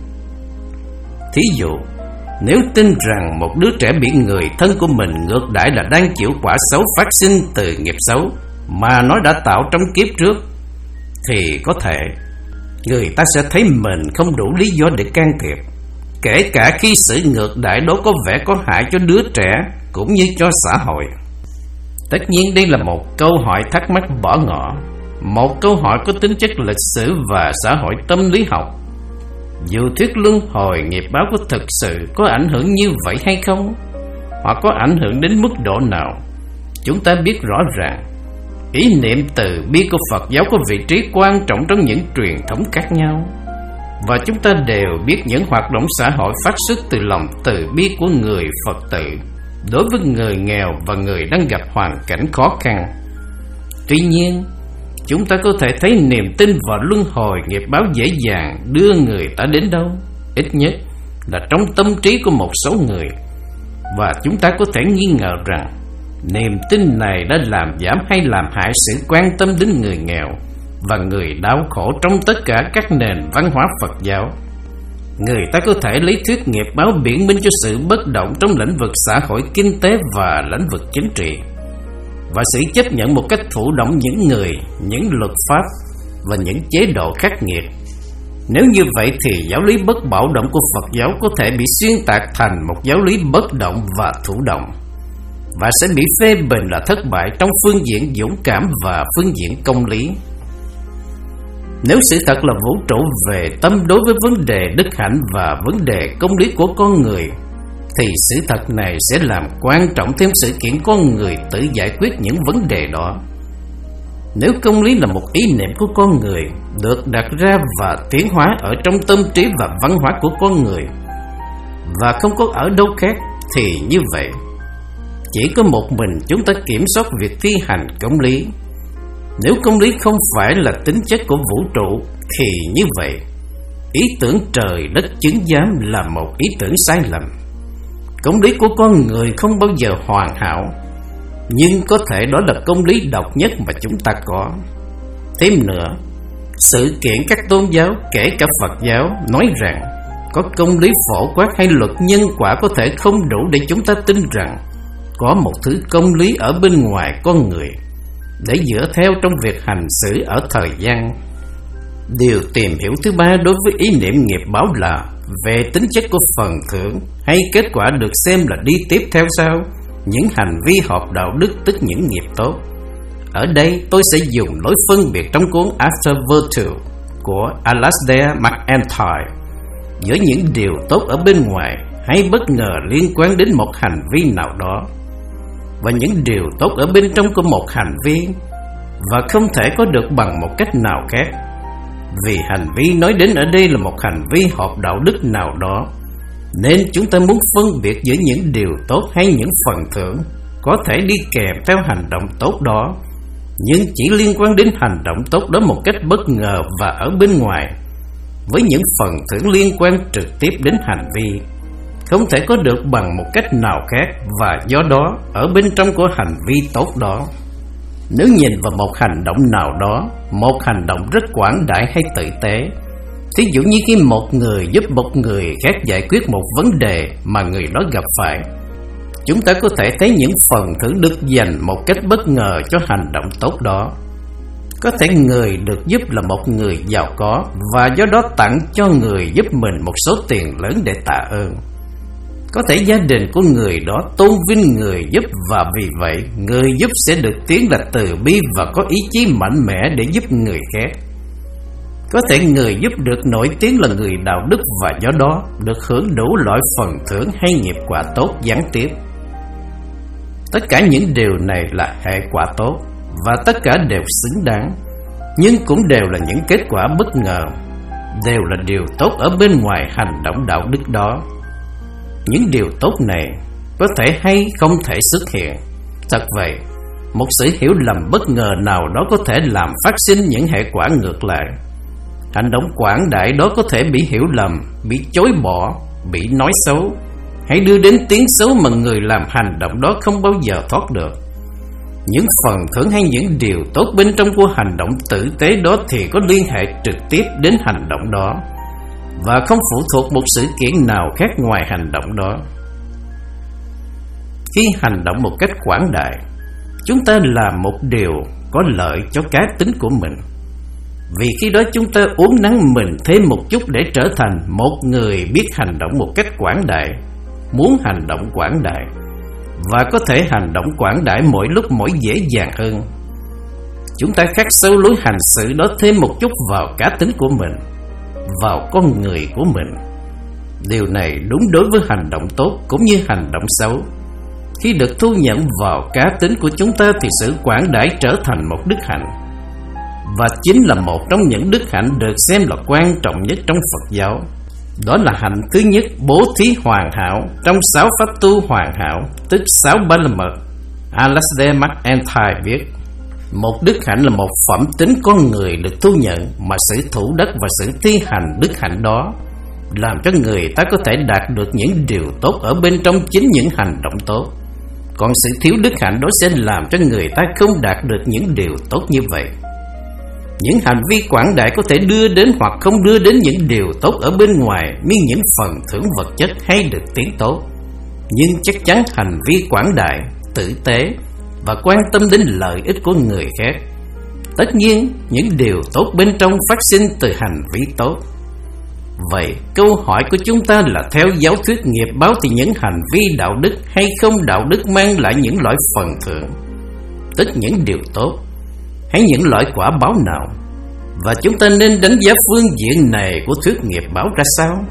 Thí dụ, nếu tin rằng một đứa trẻ bị người thân của mình ngược đãi là đang chịu quả xấu phát sinh từ nghiệp xấu mà nó đã tạo trong kiếp trước, thì có thể người ta sẽ thấy mình không đủ lý do để can thiệp, kể cả khi sự ngược đãi đó có vẻ có hại cho đứa trẻ cũng như cho xã hội. Tất nhiên đây là một câu hỏi thắc mắc bỏ ngỏ, một câu hỏi có tính chất lịch sử và xã hội tâm lý học. Dù thuyết luân hồi nghiệp báo có thực sự có ảnh hưởng như vậy hay không, hoặc có ảnh hưởng đến mức độ nào, chúng ta biết rõ ràng ý niệm từ bi của Phật giáo có vị trí quan trọng trong những truyền thống khác nhau. Và chúng ta đều biết những hoạt động xã hội phát xuất từ lòng từ bi của người Phật tử đối với người nghèo và người đang gặp hoàn cảnh khó khăn. Tuy nhiên, chúng ta có thể thấy niềm tin vào luân hồi nghiệp báo dễ dàng đưa người ta đến đâu, ít nhất là trong tâm trí của một số người. Và chúng ta có thể nghi ngờ rằng niềm tin này đã làm giảm hay làm hại sự quan tâm đến người nghèo và người đau khổ trong tất cả các nền văn hóa Phật giáo. Người ta có thể lấy thuyết nghiệp báo biện minh cho sự bất động trong lĩnh vực xã hội kinh tế và lĩnh vực chính trị, và sự chấp nhận một cách thụ động những người, những luật pháp và những chế độ khắc nghiệt. Nếu như vậy thì giáo lý bất bạo động của Phật giáo có thể bị xuyên tạc thành một giáo lý bất động và thụ động, và sẽ bị phê bình là thất bại trong phương diện dũng cảm và phương diện công lý. Nếu sự thật là vũ trụ về tâm đối với vấn đề đức hạnh và vấn đề công lý của con người, thì sự thật này sẽ làm quan trọng thêm sự kiện con người tự giải quyết những vấn đề đó. Nếu công lý là một ý niệm của con người được đặt ra và tiến hóa ở trong tâm trí và văn hóa của con người, và không có ở đâu khác, thì như vậy chỉ có một mình chúng ta kiểm soát việc thi hành công lý. Nếu công lý không phải là tính chất của vũ trụ, thì như vậy ý tưởng trời đất chứng giám là một ý tưởng sai lầm. Công lý của con người không bao giờ hoàn hảo, nhưng có thể đó là công lý độc nhất mà chúng ta có. Thêm nữa, sự kiện các tôn giáo, kể cả Phật giáo, nói rằng có công lý phổ quát hay luật nhân quả có thể không đủ để chúng ta tin rằng có một thứ công lý ở bên ngoài con người để dựa theo trong việc hành xử ở thời gian. Điều tìm hiểu thứ ba đối với ý niệm nghiệp báo là về tính chất của phần thưởng hay kết quả được xem là đi tiếp theo sau những hành vi hợp đạo đức, tức những nghiệp tốt. Ở đây tôi sẽ dùng lối phân biệt trong cuốn After Virtue của Alasdair MacIntyre giữa những điều tốt ở bên ngoài hay bất ngờ liên quan đến một hành vi nào đó, và những điều tốt ở bên trong của một hành vi, và không thể có được bằng một cách nào khác. Vì hành vi nói đến ở đây là một hành vi hợp đạo đức nào đó, nên chúng ta muốn phân biệt giữa những điều tốt hay những phần thưởng có thể đi kèm theo hành động tốt đó, nhưng chỉ liên quan đến hành động tốt đó một cách bất ngờ và ở bên ngoài, với những phần thưởng liên quan trực tiếp đến hành vi, không thể có được bằng một cách nào khác, và do đó ở bên trong của hành vi tốt đó. Nếu nhìn vào một hành động nào đó, một hành động rất quảng đại hay tử tế, thí dụ như khi một người giúp một người khác giải quyết một vấn đề mà người đó gặp phải, chúng ta có thể thấy những phần thưởng được dành một cách bất ngờ cho hành động tốt đó. Có thể người được giúp là một người giàu có, và do đó tặng cho người giúp mình một số tiền lớn để tạ ơn. Có thể gia đình của người đó tôn vinh người giúp, và vì vậy người giúp sẽ được tiếng là từ bi và có ý chí mạnh mẽ để giúp người khác. Có thể người giúp được nổi tiếng là người đạo đức, và do đó được hưởng đủ loại phần thưởng hay nghiệp quả tốt gián tiếp. Tất cả những điều này là hệ quả tốt, và tất cả đều xứng đáng, nhưng cũng đều là những kết quả bất ngờ, đều là điều tốt ở bên ngoài hành động đạo đức đó. Những điều tốt này có thể hay không thể xuất hiện. Thật vậy, một sự hiểu lầm bất ngờ nào đó có thể làm phát sinh những hệ quả ngược lại. Hành động quảng đại đó có thể bị hiểu lầm, bị chối bỏ, bị nói xấu, hay đưa đến tiếng xấu mà người làm hành động đó không bao giờ thoát được. Những phần thưởng hay những điều tốt bên trong của hành động tử tế đó thì có liên hệ trực tiếp đến hành động đó, và không phụ thuộc một sự kiện nào khác ngoài hành động đó. Khi hành động một cách quảng đại, chúng ta làm một điều có lợi cho cá tính của mình, vì khi đó chúng ta uốn nắn mình thêm một chút để trở thành một người biết hành động một cách quảng đại, muốn hành động quảng đại, và có thể hành động quảng đại mỗi lúc mỗi dễ dàng hơn. Chúng ta khắc sâu lối hành xử đó thêm một chút vào cá tính của mình, vào con người của mình. Điều này đúng đối với hành động tốt cũng như hành động xấu. Khi được thu nhận vào cá tính của chúng ta thì sự quảng đại trở thành một đức hạnh, và chính là một trong những đức hạnh được xem là quan trọng nhất trong Phật giáo. Đó là hạnh thứ nhất, bố thí hoàn hảo trong sáu pháp tu hoàn hảo, tức sáu ba la mật. Alasdair MacIntyre viết: một đức hạnh là một phẩm tính con người được thu nhận, mà sự thủ đất và sự thi hành đức hạnh đó làm cho người ta có thể đạt được những điều tốt ở bên trong chính những hành động tốt. Còn sự thiếu đức hạnh đó sẽ làm cho người ta không đạt được những điều tốt như vậy. Những hành vi quảng đại có thể đưa đến hoặc không đưa đến những điều tốt ở bên ngoài, như những phần thưởng vật chất hay được tiếng tốt. Nhưng chắc chắn hành vi quảng đại, tử tế và quan tâm đến lợi ích của người khác, tất nhiên những điều tốt bên trong phát sinh từ hành vi tốt. Vậy câu hỏi của chúng ta là, theo giáo thuyết nghiệp báo thì những hành vi đạo đức hay không đạo đức mang lại những loại phần thưởng, tức những điều tốt, hay những loại quả báo nào? Và chúng ta nên đánh giá phương diện này của thuyết nghiệp báo ra sao?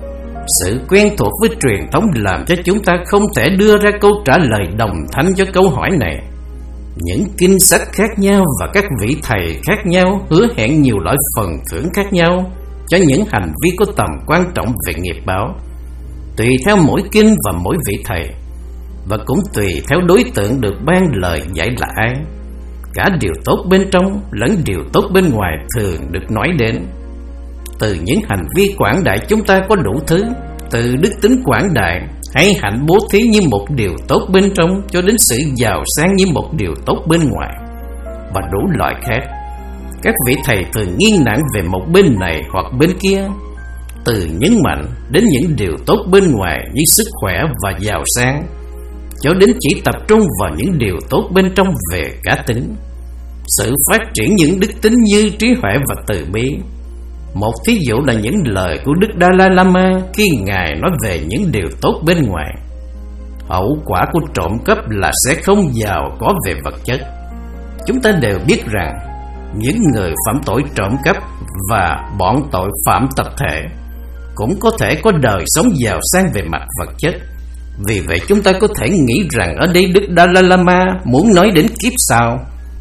Sự quen thuộc với truyền thống làm cho chúng ta không thể đưa ra câu trả lời đồng thanh cho câu hỏi này. Những kinh sách khác nhau và các vị thầy khác nhau hứa hẹn nhiều loại phần thưởng khác nhau cho những hành vi có tầm quan trọng về nghiệp báo, tùy theo mỗi kinh và mỗi vị thầy, và cũng tùy theo đối tượng được ban lời dạy là ai. Cả điều tốt bên trong lẫn điều tốt bên ngoài thường được nói đến. Từ những hành vi quảng đại chúng ta có đủ thứ, từ đức tính quảng đại hay hạnh bố thí như một điều tốt bên trong, cho đến sự giàu sang như một điều tốt bên ngoài, và đủ loại khác. Các vị thầy thường nghiêng nặng về một bên này hoặc bên kia, từ nhấn mạnh đến những điều tốt bên ngoài như sức khỏe và giàu sang, cho đến chỉ tập trung vào những điều tốt bên trong về cá tính, sự phát triển những đức tính như trí huệ và từ bi. Một thí dụ là những lời của Đức Dalai Lama khi Ngài nói về những điều tốt bên ngoài. Hậu quả của trộm cắp là sẽ không giàu có về vật chất. Chúng ta đều biết rằng những người phạm tội trộm cắp và bọn tội phạm tập thể cũng có thể có đời sống giàu sang về mặt vật chất. Vì vậy chúng ta có thể nghĩ rằng ở đây Đức Dalai Lama muốn nói đến kiếp sau.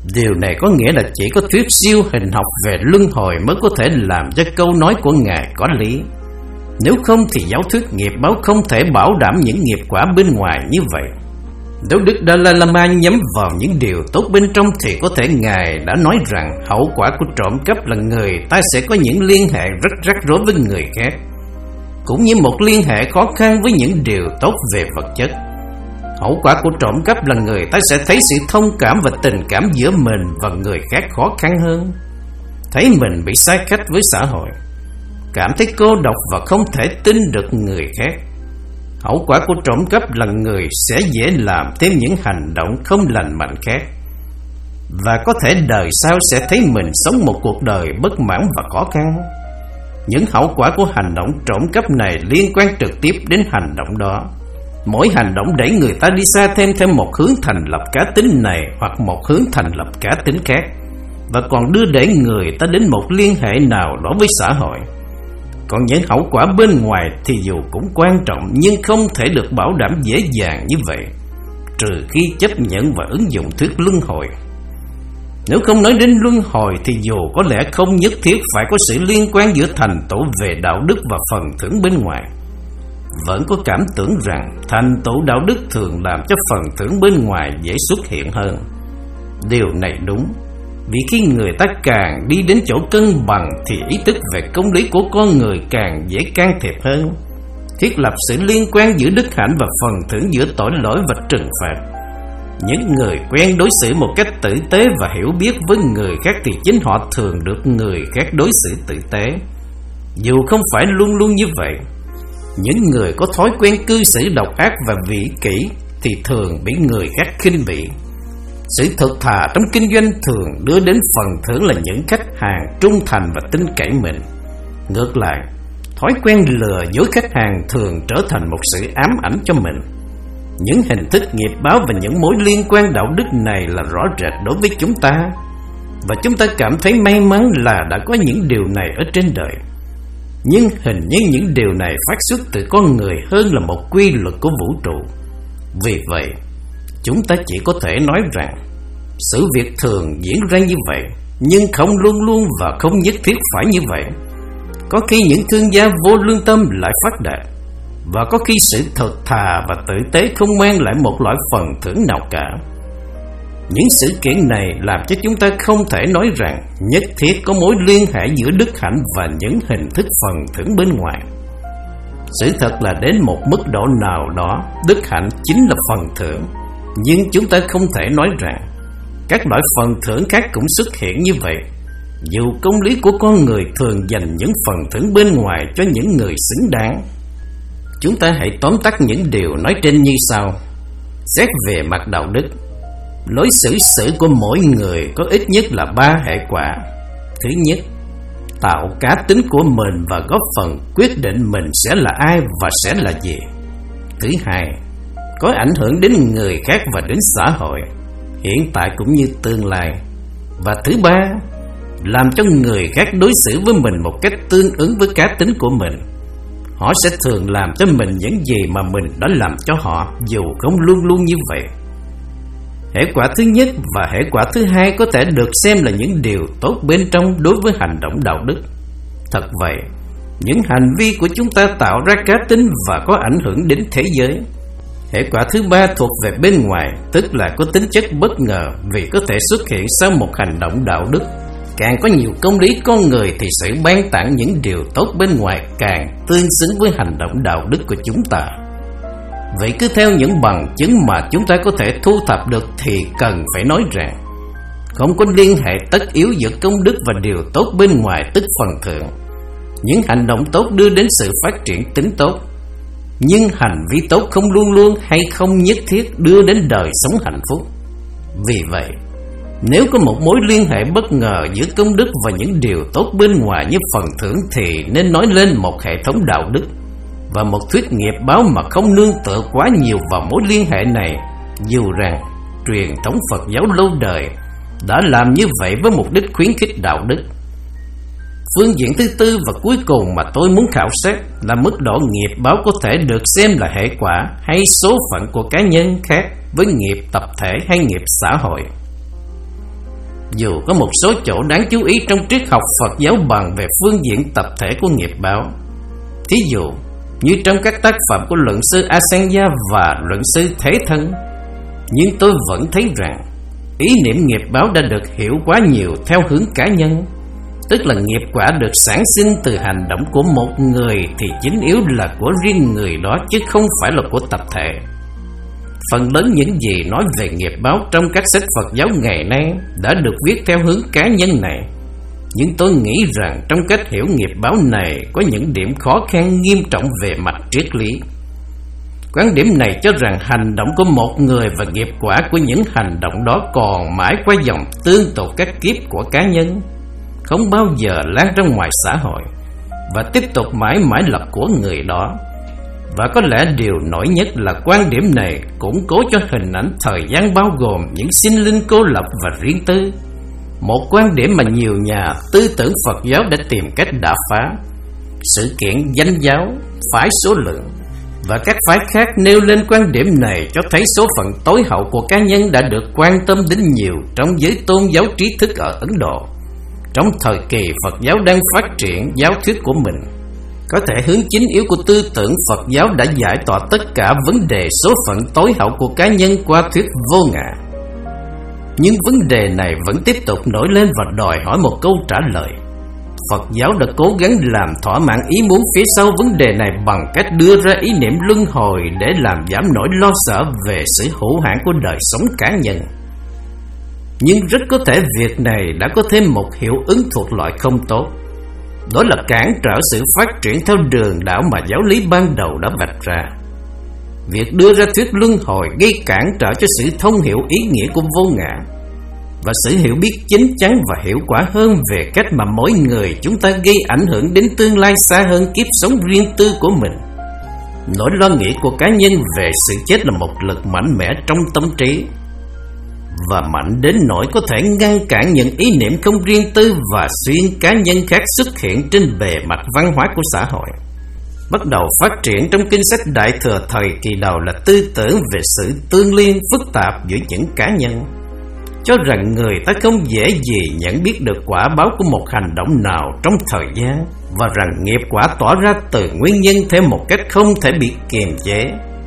Điều này có nghĩa là chỉ có thuyết siêu hình học về luân hồi mới có thể làm cho câu nói của Ngài có lý. Nếu không thì giáo thuyết nghiệp báo không thể bảo đảm những nghiệp quả bên ngoài như vậy. Nếu Đức Dalai Lama nhắm vào những điều tốt bên trong thì có thể Ngài đã nói rằng hậu quả của trộm cắp là người ta sẽ có những liên hệ rất rắc rối với người khác, cũng như một liên hệ khó khăn với những điều tốt về vật chất. Hậu quả của trộm cắp là người ta sẽ thấy sự thông cảm và tình cảm giữa mình và người khác khó khăn hơn, thấy mình bị xa cách với xã hội, cảm thấy cô độc và không thể tin được người khác. Hậu quả của trộm cắp là người sẽ dễ làm thêm những hành động không lành mạnh khác, và có thể đời sau sẽ thấy mình sống một cuộc đời bất mãn và khó khăn. Những hậu quả của hành động trộm cắp này liên quan trực tiếp đến hành động đó. Mỗi hành động đẩy người ta đi xa thêm thêm một hướng thành lập cá tính này hoặc một hướng thành lập cá tính khác, và còn đưa đẩy người ta đến một liên hệ nào đó với xã hội. Còn những hậu quả bên ngoài thì dù cũng quan trọng nhưng không thể được bảo đảm dễ dàng như vậy, trừ khi chấp nhận và ứng dụng thuyết luân hồi. Nếu không nói đến luân hồi thì dù có lẽ không nhất thiết phải có sự liên quan giữa thành tựu về đạo đức và phần thưởng bên ngoài, vẫn có cảm tưởng rằng thành tựu đạo đức thường làm cho phần thưởng bên ngoài dễ xuất hiện hơn. Điều này đúng, vì khi người ta càng đi đến chỗ cân bằng thì ý thức về công lý của con người càng dễ can thiệp hơn, thiết lập sự liên quan giữa đức hạnh và phần thưởng, giữa tội lỗi và trừng phạt. Những người quen đối xử một cách tử tế và hiểu biết với người khác thì chính họ thường được người khác đối xử tử tế, dù không phải luôn luôn như vậy. Những người có thói quen cư xử độc ác và vĩ kỷ thì thường bị người khác khinh bỉ. Sự thật thà trong kinh doanh thường đưa đến phần thưởng là những khách hàng trung thành và tin cậy mình. Ngược lại, thói quen lừa dối khách hàng thường trở thành một sự ám ảnh cho mình. Những hình thức nghiệp báo và những mối liên quan đạo đức này là rõ rệt đối với chúng ta, và chúng ta cảm thấy may mắn là đã có những điều này ở trên đời. Nhưng hình như những điều này phát xuất từ con người hơn là một quy luật của vũ trụ. Vì vậy, chúng ta chỉ có thể nói rằng sự việc thường diễn ra như vậy, nhưng không luôn luôn và không nhất thiết phải như vậy. Có khi những thương gia vô lương tâm lại phát đạt, và có khi sự thật thà và tử tế không mang lại một loại phần thưởng nào cả. Những sự kiện này làm cho chúng ta không thể nói rằng nhất thiết có mối liên hệ giữa đức hạnh và những hình thức phần thưởng bên ngoài. Sự thật là đến một mức độ nào đó, đức hạnh chính là phần thưởng, nhưng chúng ta không thể nói rằng các loại phần thưởng khác cũng xuất hiện như vậy, dù công lý của con người thường dành những phần thưởng bên ngoài cho những người xứng đáng. Chúng ta hãy tóm tắt những điều nói trên như sau. Xét về mặt đạo đức, lối xử xử của mỗi người có ít nhất là ba hệ quả. Thứ nhất, tạo cá tính của mình và góp phần quyết định mình sẽ là ai và sẽ là gì. Thứ hai, có ảnh hưởng đến người khác và đến xã hội, hiện tại cũng như tương lai. Và thứ ba, làm cho người khác đối xử với mình một cách tương ứng với cá tính của mình. Họ sẽ thường làm cho mình những gì mà mình đã làm cho họ, dù không luôn luôn như vậy. Hệ quả thứ nhất và hệ quả thứ hai có thể được xem là những điều tốt bên trong đối với hành động đạo đức. Thật vậy, những hành vi của chúng ta tạo ra cá tính và có ảnh hưởng đến thế giới. Hệ quả thứ ba thuộc về bên ngoài, tức là có tính chất bất ngờ vì có thể xuất hiện sau một hành động đạo đức. Càng có nhiều công lý con người thì sự ban tặng những điều tốt bên ngoài càng tương xứng với hành động đạo đức của chúng ta. Vậy cứ theo những bằng chứng mà chúng ta có thể thu thập được thì cần phải nói rằng không có liên hệ tất yếu giữa công đức và điều tốt bên ngoài, tức phần thưởng. Những hành động tốt đưa đến sự phát triển tính tốt, nhưng hành vi tốt không luôn luôn hay không nhất thiết đưa đến đời sống hạnh phúc. Vì vậy, nếu có một mối liên hệ bất ngờ giữa công đức và những điều tốt bên ngoài như phần thưởng thì nên nói lên một hệ thống đạo đức và một thuyết nghiệp báo mà không nương tựa quá nhiều vào mối liên hệ này, dù rằng truyền thống Phật giáo lâu đời đã làm như vậy với mục đích khuyến khích đạo đức. Phương diện thứ tư và cuối cùng mà tôi muốn khảo sát là mức độ nghiệp báo có thể được xem là hệ quả hay số phận của cá nhân khác với nghiệp tập thể hay nghiệp xã hội. Dù có một số chỗ đáng chú ý trong triết học Phật giáo bàn về phương diện tập thể của nghiệp báo, thí dụ như trong các tác phẩm của luận sư Asanya và luận sư Thế Thân, nhưng tôi vẫn thấy rằng ý niệm nghiệp báo đã được hiểu quá nhiều theo hướng cá nhân, tức là nghiệp quả được sản sinh từ hành động của một người thì chính yếu là của riêng người đó, chứ không phải là của tập thể. Phần lớn những gì nói về nghiệp báo trong các sách Phật giáo ngày nay đã được viết theo hướng cá nhân này, nhưng tôi nghĩ rằng trong cách hiểu nghiệp báo này có những điểm khó khăn nghiêm trọng về mặt triết lý. Quan điểm này cho rằng hành động của một người và nghiệp quả của những hành động đó còn mãi qua dòng tương tục các kiếp của cá nhân, không bao giờ lan ra ngoài xã hội và tiếp tục mãi mãi là của người đó. Và có lẽ điều nổi nhất là quan điểm này củng cố cho hình ảnh thời gian bao gồm những sinh linh cô lập và riêng tư, một quan điểm mà nhiều nhà tư tưởng Phật giáo đã tìm cách đả phá. Sự kiện danh giáo, phái số lượng và các phái khác nêu lên quan điểm này cho thấy số phận tối hậu của cá nhân đã được quan tâm đến nhiều trong giới tôn giáo trí thức ở Ấn Độ. Trong thời kỳ Phật giáo đang phát triển giáo thuyết của mình, có thể hướng chính yếu của tư tưởng Phật giáo đã giải tỏa tất cả vấn đề số phận tối hậu của cá nhân qua thuyết vô ngã. Nhưng vấn đề này vẫn tiếp tục nổi lên và đòi hỏi một câu trả lời. Phật giáo đã cố gắng làm thỏa mãn ý muốn phía sau vấn đề này bằng cách đưa ra ý niệm luân hồi để làm giảm nỗi lo sợ về sự hữu hạn của đời sống cá nhân. Nhưng rất có thể việc này đã có thêm một hiệu ứng thuộc loại không tốt. Đó là cản trở sự phát triển theo đường đạo mà giáo lý ban đầu đã vạch ra. Việc đưa ra thuyết luân hồi gây cản trở cho sự thông hiểu ý nghĩa của vô ngã và sự hiểu biết chính chắn và hiệu quả hơn về cách mà mỗi người chúng ta gây ảnh hưởng đến tương lai xa hơn kiếp sống riêng tư của mình. Nỗi lo nghĩ của cá nhân về sự chết là một lực mạnh mẽ trong tâm trí, và mạnh đến nỗi có thể ngăn cản những ý niệm không riêng tư và xuyên cá nhân khác xuất hiện trên bề mặt văn hóa của xã hội. Bắt đầu phát triển trong kinh sách Đại Thừa thời kỳ đầu là tư tưởng về sự tương liên phức tạp giữa những cá nhân, cho rằng người ta không dễ gì nhận biết được quả báo của một hành động nào trong thời gian, và rằng nghiệp quả tỏa ra từ nguyên nhân theo một cách không thể bị kiềm chế,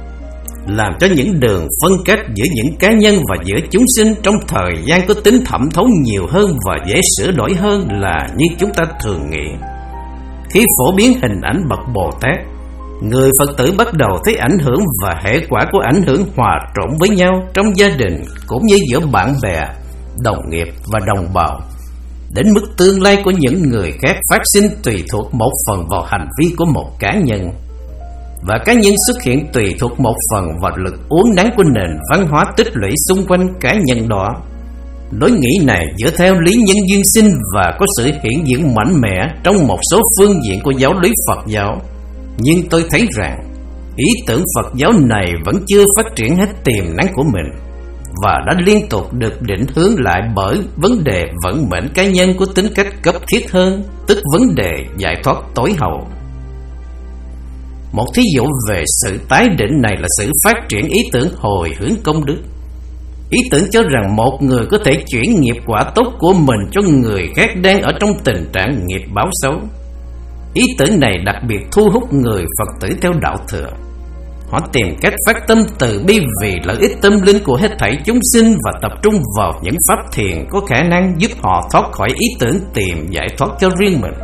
làm cho những đường phân cách giữa những cá nhân và giữa chúng sinh trong thời gian có tính thẩm thấu nhiều hơn và dễ sửa đổi hơn là như chúng ta thường nghĩ. Khi phổ biến hình ảnh bậc Bồ Tát, người Phật tử bắt đầu thấy ảnh hưởng và hệ quả của ảnh hưởng hòa trộn với nhau trong gia đình cũng như giữa bạn bè, đồng nghiệp và đồng bào, đến mức tương lai của những người khác phát sinh tùy thuộc một phần vào hành vi của một cá nhân, và cá nhân xuất hiện tùy thuộc một phần vào lực uốn nắn của nền văn hóa tích lũy xung quanh cá nhân đó. Lối nghĩ này dựa theo lý nhân duyên sinh và có sự hiện diện mạnh mẽ trong một số phương diện của giáo lý Phật giáo. Nhưng tôi thấy rằng ý tưởng Phật giáo này vẫn chưa phát triển hết tiềm năng của mình, và đã liên tục được định hướng lại bởi vấn đề vận mệnh cá nhân có tính cách cấp thiết hơn, tức vấn đề giải thoát tối hậu. Một thí dụ về sự tái định này là sự phát triển ý tưởng hồi hướng công đức. Ý tưởng cho rằng một người có thể chuyển nghiệp quả tốt của mình cho người khác đang ở trong tình trạng nghiệp báo xấu. Ý tưởng này đặc biệt thu hút người Phật tử theo đạo Thừa. Họ tìm cách phát tâm từ bi vì lợi ích tâm linh của hết thảy chúng sinh và tập trung vào những pháp thiền có khả năng giúp họ thoát khỏi ý tưởng tìm giải thoát cho riêng mình.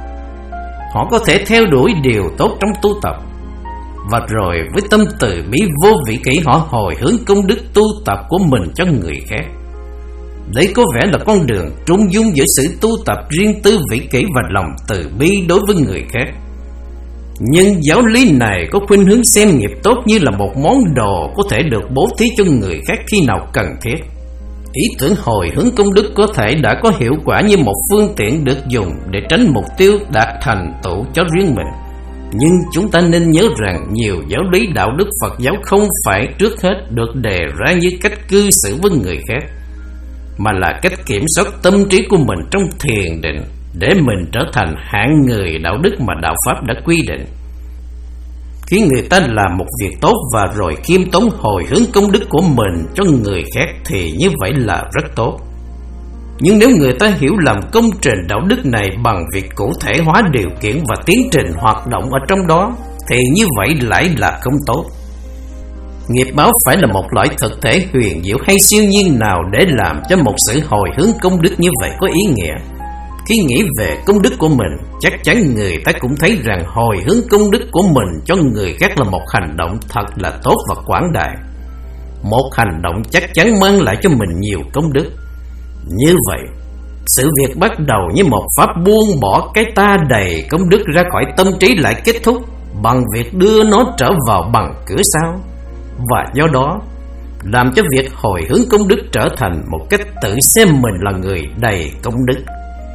Họ có thể theo đuổi điều tốt trong tu tập, và rồi với tâm từ bi vô vị kỷ họ hồi hướng công đức tu tập của mình cho người khác. Đây có vẻ là con đường trung dung giữa sự tu tập riêng tư vị kỷ và lòng từ bi đối với người khác. Nhưng giáo lý này có khuynh hướng xem nghiệp tốt như là một món đồ có thể được bố thí cho người khác khi nào cần thiết. Ý tưởng hồi hướng công đức có thể đã có hiệu quả như một phương tiện được dùng để tránh mục tiêu đạt thành tựu cho riêng mình. Nhưng chúng ta nên nhớ rằng nhiều giáo lý đạo đức Phật giáo không phải trước hết được đề ra như cách cư xử với người khác, mà là cách kiểm soát tâm trí của mình trong thiền định để mình trở thành hạng người đạo đức mà đạo Pháp đã quy định. Khi người ta làm một việc tốt và rồi khiêm tốn hồi hướng công đức của mình cho người khác thì như vậy là rất tốt. Nhưng nếu người ta hiểu lầm công trình đạo đức này bằng việc cụ thể hóa điều kiện và tiến trình hoạt động ở trong đó, thì như vậy lại là không tốt. Nghiệp báo phải là một loại thực thể huyền diệu hay siêu nhiên nào để làm cho một sự hồi hướng công đức như vậy có ý nghĩa. Khi nghĩ về công đức của mình, chắc chắn người ta cũng thấy rằng hồi hướng công đức của mình cho người khác là một hành động thật là tốt và quảng đại. Một hành động chắc chắn mang lại cho mình nhiều công đức. Như vậy, sự việc bắt đầu như một pháp buông bỏ cái ta đầy công đức ra khỏi tâm trí lại kết thúc bằng việc đưa nó trở vào bằng cửa sau. Và do đó, làm cho việc hồi hướng công đức trở thành một cách tự xem mình là người đầy công đức.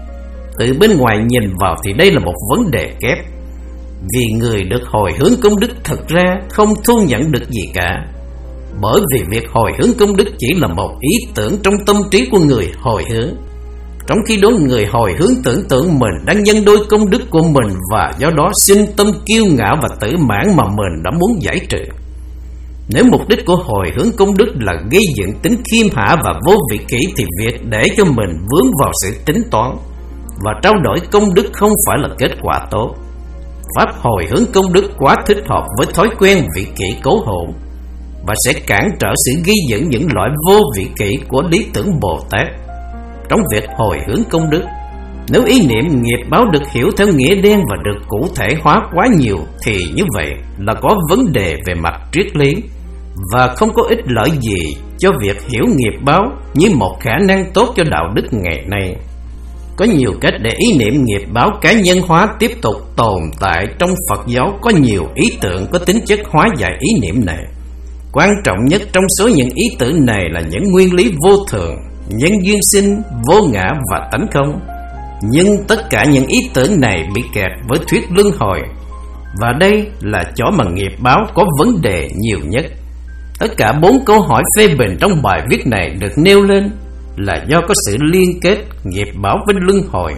Từ bên ngoài nhìn vào thì đây là một vấn đề kép, vì người được hồi hướng công đức thực ra không thu nhận được gì cả. Bởi vì việc hồi hướng công đức chỉ là một ý tưởng trong tâm trí của người hồi hướng, trong khi đó người hồi hướng tưởng tượng mình đang nhân đôi công đức của mình, và do đó sinh tâm kiêu ngạo và tự mãn mà mình đã muốn giải trừ. Nếu mục đích của hồi hướng công đức là gây dựng tính khiêm hạ và vô vị kỷ, thì việc để cho mình vướng vào sự tính toán và trao đổi công đức không phải là kết quả tốt. Pháp hồi hướng công đức quá thích hợp với thói quen vị kỷ cố hồn, và sẽ cản trở sự gây dựng những loại vô vị kỷ của lý tưởng Bồ Tát. Trong việc hồi hướng công đức, nếu ý niệm nghiệp báo được hiểu theo nghĩa đen và được cụ thể hóa quá nhiều, thì như vậy là có vấn đề về mặt triết lý và không có ích lợi gì cho việc hiểu nghiệp báo như một khả năng tốt cho đạo đức ngày nay. Có nhiều cách để ý niệm nghiệp báo cá nhân hóa tiếp tục tồn tại trong Phật giáo. Có nhiều ý tưởng có tính chất hóa giải ý niệm này. Quan trọng nhất trong số những ý tưởng này là những nguyên lý vô thường, nhân duyên sinh, vô ngã và tánh không. Nhưng tất cả những ý tưởng này bị kẹt với thuyết luân hồi, và đây là chỗ mà nghiệp báo có vấn đề nhiều nhất. Tất cả bốn câu hỏi phê bình trong bài viết này được nêu lên là do có sự liên kết nghiệp báo với luân hồi.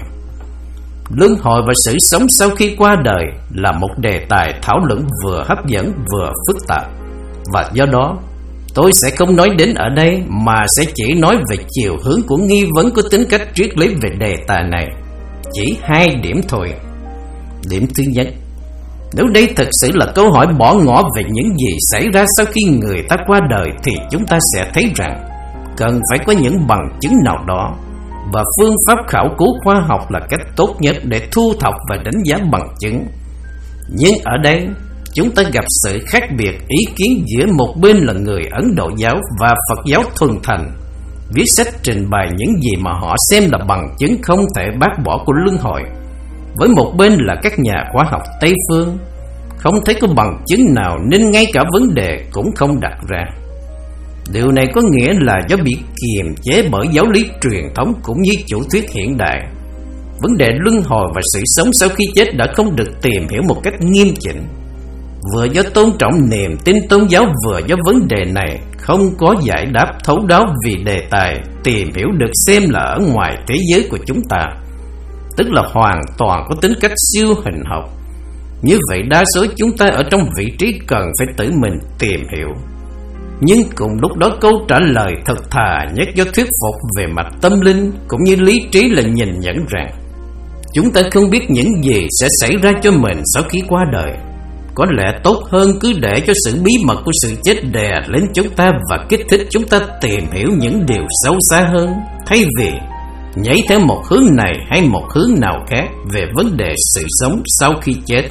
Luân hồi và sự sống sau khi qua đời là một đề tài thảo luận vừa hấp dẫn vừa phức tạp, và do đó tôi sẽ không nói đến ở đây, mà sẽ chỉ nói về chiều hướng của nghi vấn có tính cách triết lý về đề tài này. Chỉ hai điểm thôi. Điểm thứ nhất, nếu đây thực sự là câu hỏi bỏ ngỏ về những gì xảy ra sau khi người ta qua đời, thì chúng ta sẽ thấy rằng cần phải có những bằng chứng nào đó, và phương pháp khảo cứu khoa học là cách tốt nhất để thu thập và đánh giá bằng chứng. Nhưng ở đây chúng ta gặp sự khác biệt ý kiến giữa một bên là người Ấn Độ giáo và Phật giáo thuần thành, viết sách trình bày những gì mà họ xem là bằng chứng không thể bác bỏ của luân hồi, với một bên là các nhà khoa học Tây phương, không thấy có bằng chứng nào nên ngay cả vấn đề cũng không đặt ra. Điều này có nghĩa là do bị kiềm chế bởi giáo lý truyền thống cũng như chủ thuyết hiện đại. Vấn đề luân hồi và sự sống sau khi chết đã không được tìm hiểu một cách nghiêm chỉnh. Vừa do tôn trọng niềm tin tôn giáo, vừa do vấn đề này không có giải đáp thấu đáo, vì đề tài tìm hiểu được xem là ở ngoài thế giới của chúng ta, tức là hoàn toàn có tính cách siêu hình học. Như vậy đa số chúng ta ở trong vị trí cần phải tự mình tìm hiểu. Nhưng cùng lúc đó câu trả lời thật thà nhất do thuyết phục về mặt tâm linh cũng như lý trí là nhìn nhận rằng chúng ta không biết những gì sẽ xảy ra cho mình sau khi qua đời. Có lẽ tốt hơn cứ để cho sự bí mật của sự chết đè lên chúng ta và kích thích chúng ta tìm hiểu những điều sâu xa hơn, thay vì nhảy theo một hướng này hay một hướng nào khác về vấn đề sự sống sau khi chết.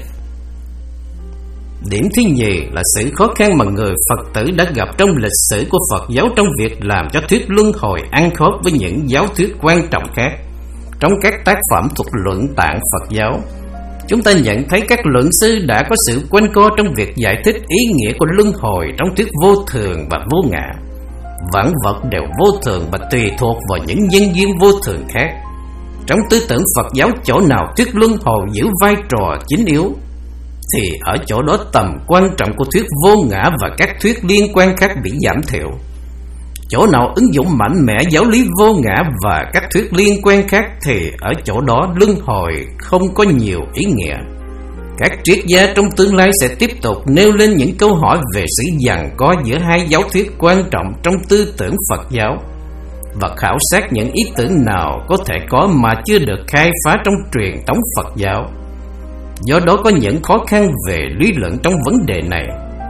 Điểm thứ nhì là sự khó khăn mà người Phật tử đã gặp trong lịch sử của Phật giáo trong việc làm cho thuyết luân hồi ăn khớp với những giáo thuyết quan trọng khác. Trong các tác phẩm thuộc luận tạng Phật giáo, chúng ta nhận thấy các luận sư đã có sự quanh co trong việc giải thích ý nghĩa của luân hồi trong thuyết vô thường và vô ngã. Vạn vật đều vô thường và tùy thuộc vào những nhân duyên vô thường khác. Trong tư tưởng Phật giáo, chỗ nào thuyết luân hồi giữ vai trò chính yếu, thì ở chỗ đó tầm quan trọng của thuyết vô ngã và các thuyết liên quan khác bị giảm thiểu. Chỗ nào ứng dụng mạnh mẽ giáo lý vô ngã và các thuyết liên quan khác, thì ở chỗ đó luân hồi không có nhiều ý nghĩa. Các triết gia trong tương lai sẽ tiếp tục nêu lên những câu hỏi về sự giằng co giữa hai giáo thuyết quan trọng trong tư tưởng Phật giáo. và khảo sát những ý tưởng nào có thể có mà chưa được khai phá trong truyền thống Phật giáo. Do đó có những khó khăn về lý luận trong vấn đề này.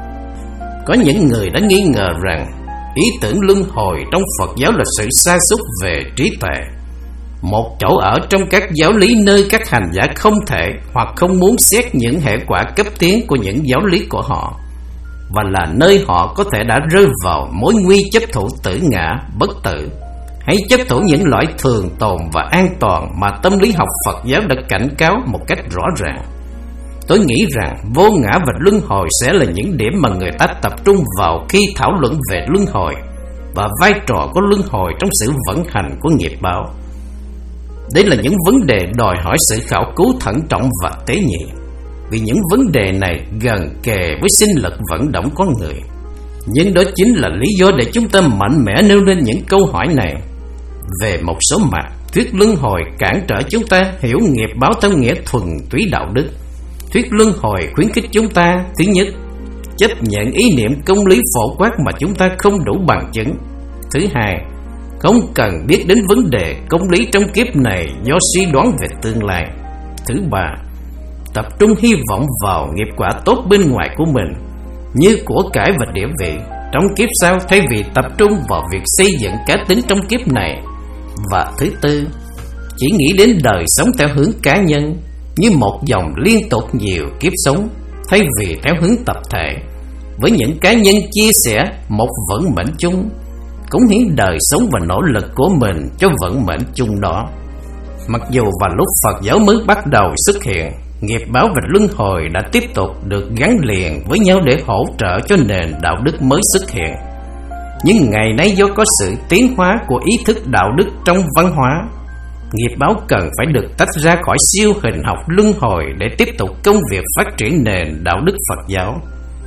Có những người đã nghi ngờ rằng ý tưởng luân hồi trong Phật giáo là sự sa sút về trí tuệ, một chỗ ở trong các giáo lý nơi các hành giả không thể hoặc không muốn xét những hệ quả cấp tiến của những giáo lý của họ, và là nơi họ có thể đã rơi vào mối nguy chấp thủ tử ngã bất tử, hay chấp thủ những loại thường tồn và an toàn mà tâm lý học Phật giáo đã cảnh cáo một cách rõ ràng. Tôi nghĩ rằng vô ngã và luân hồi sẽ là những điểm mà người ta tập trung vào khi thảo luận về luân hồi và vai trò của luân hồi trong sự vận hành của nghiệp báo. Đây là những vấn đề đòi hỏi sự khảo cứu thận trọng và tế nhị, vì những vấn đề này gần kề với sinh lực vận động con người. Nhưng đó chính là lý do để chúng ta mạnh mẽ nêu lên những câu hỏi này. Về một số mặt, thuyết luân hồi cản trở chúng ta hiểu nghiệp báo theo nghĩa thuần túy đạo đức. Thuyết luân hồi khuyến khích chúng ta, thứ nhất, chấp nhận ý niệm công lý phổ quát mà chúng ta không đủ bằng chứng. Thứ hai, không cần biết đến vấn đề công lý trong kiếp này do suy đoán về tương lai. Thứ ba, tập trung hy vọng vào nghiệp quả tốt bên ngoài của mình, như của cải và địa vị trong kiếp sau, thay vì tập trung vào việc xây dựng cá tính trong kiếp này. Và thứ tư, chỉ nghĩ đến đời sống theo hướng cá nhân, như một dòng liên tục nhiều kiếp sống, thay vì theo hướng tập thể, với những cá nhân chia sẻ một vận mệnh chung, cống hiến đời sống và nỗ lực của mình cho vận mệnh chung đó. Mặc dù vào lúc Phật giáo mới bắt đầu xuất hiện, nghiệp báo và luân hồi đã tiếp tục được gắn liền với nhau để hỗ trợ cho nền đạo đức mới xuất hiện. Nhưng ngày nay do có sự tiến hóa của ý thức đạo đức trong văn hóa, nghiệp báo cần phải được tách ra khỏi siêu hình học luân hồi để tiếp tục công việc phát triển nền đạo đức Phật giáo.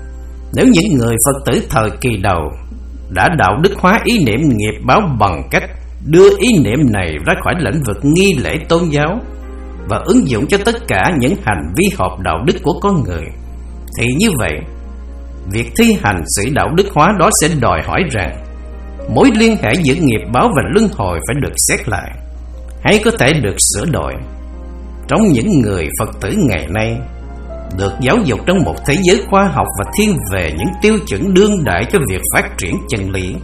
Nếu những người Phật tử thời kỳ đầu đã đạo đức hóa ý niệm nghiệp báo bằng cách đưa ý niệm này ra khỏi lĩnh vực nghi lễ tôn giáo và ứng dụng cho tất cả những hành vi hợp đạo đức của con người, thì như vậy, việc thi hành sự đạo đức hóa đó sẽ đòi hỏi rằng mối liên hệ giữa nghiệp báo và luân hồi phải được xét lại, hay có thể được sửa đổi. Trong những người Phật tử ngày nay được giáo dục trong một thế giới khoa học và thiên về những tiêu chuẩn đương đại cho việc phát triển chân lý,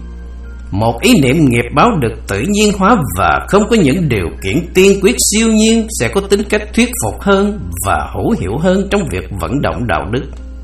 một ý niệm nghiệp báo được tự nhiên hóa và không có những điều kiện tiên quyết siêu nhiên sẽ có tính cách thuyết phục hơn và hữu hiệu hơn trong việc vận động đạo đức.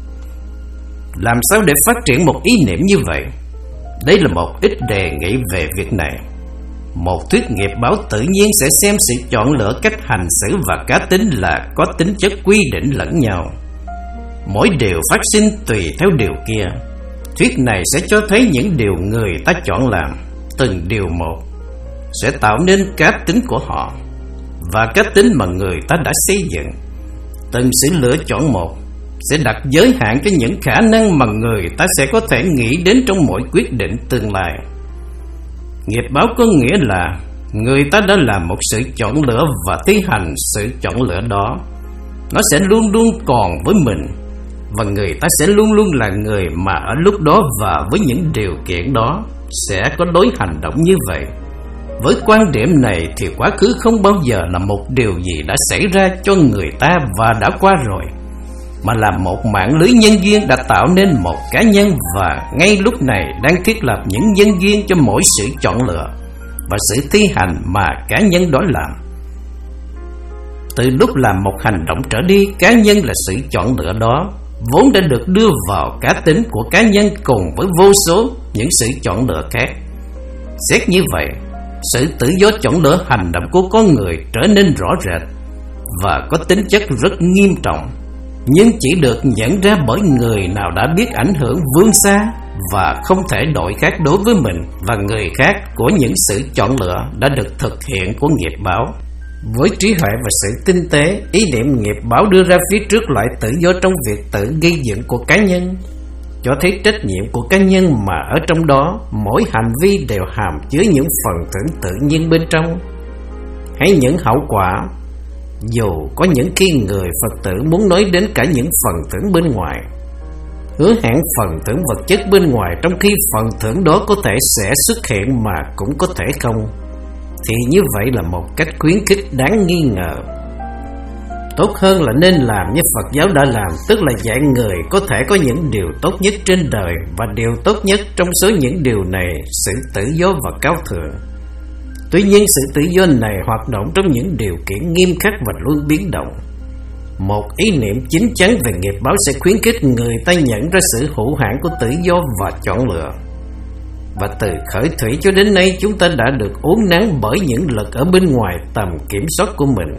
Làm sao để phát triển một ý niệm như vậy? Đây là một ít đề nghị về việc này. Một thuyết nghiệp báo tự nhiên sẽ xem sự chọn lựa cách hành xử và cá tính là có tính chất quy định lẫn nhau. Mỗi điều phát sinh tùy theo điều kia. Thuyết này sẽ cho thấy những điều người ta chọn làm, từng điều một, sẽ tạo nên cá tính của họ, và cá tính mà người ta đã xây dựng. Từng sự lựa chọn một sẽ đặt giới hạn cho những khả năng mà người ta sẽ có thể nghĩ đến trong mỗi quyết định tương lai. Nghiệp báo có nghĩa là người ta đã làm một sự chọn lựa và thi hành sự chọn lựa đó. Nó sẽ luôn luôn còn với mình, và người ta sẽ luôn luôn là người mà ở lúc đó và với những điều kiện đó sẽ có đối hành động như vậy. Với quan điểm này thì quá khứ không bao giờ là một điều gì đã xảy ra cho người ta và đã qua rồi, mà là một mạng lưới nhân duyên đã tạo nên một cá nhân, và ngay lúc này đang thiết lập những nhân duyên cho mỗi sự chọn lựa và sự thi hành mà cá nhân đó làm. Từ lúc làm một hành động trở đi, cá nhân là sự chọn lựa đó vốn đã được đưa vào cá tính của cá nhân cùng với vô số những sự chọn lựa khác. Xét như vậy, sự tự do chọn lựa hành động của con người trở nên rõ rệt và có tính chất rất nghiêm trọng, nhưng chỉ được nhận ra bởi người nào đã biết ảnh hưởng vươn xa và không thể đổi khác đối với mình và người khác của những sự chọn lựa đã được thực hiện của nghiệp báo. Với trí huệ và sự tinh tế, ý niệm nghiệp báo đưa ra phía trước loại tự do trong việc tự gây dựng của cá nhân, cho thấy trách nhiệm của cá nhân mà ở trong đó mỗi hành vi đều hàm chứa những phần thưởng tự nhiên bên trong hay những hậu quả, dù có những khi người Phật tử muốn nói đến cả những phần thưởng bên ngoài. hứa hẹn phần thưởng vật chất bên ngoài, trong khi phần thưởng đó có thể sẽ xuất hiện mà cũng có thể không, thì như vậy là một cách khuyến khích đáng nghi ngờ. Tốt hơn là nên làm như Phật giáo đã làm, tức là dạy người có thể có những điều tốt nhất trên đời, và điều tốt nhất trong số những điều này, sự tự do và cao thượng. Tuy nhiên, sự tự do này hoạt động trong những điều kiện nghiêm khắc và luôn biến động. Một ý niệm chín chắn về nghiệp báo sẽ khuyến khích người ta nhận ra sự hữu hạn của tự do và chọn lựa. Và từ khởi thủy cho đến nay, chúng ta đã được uốn nắn bởi những lực ở bên ngoài tầm kiểm soát của mình.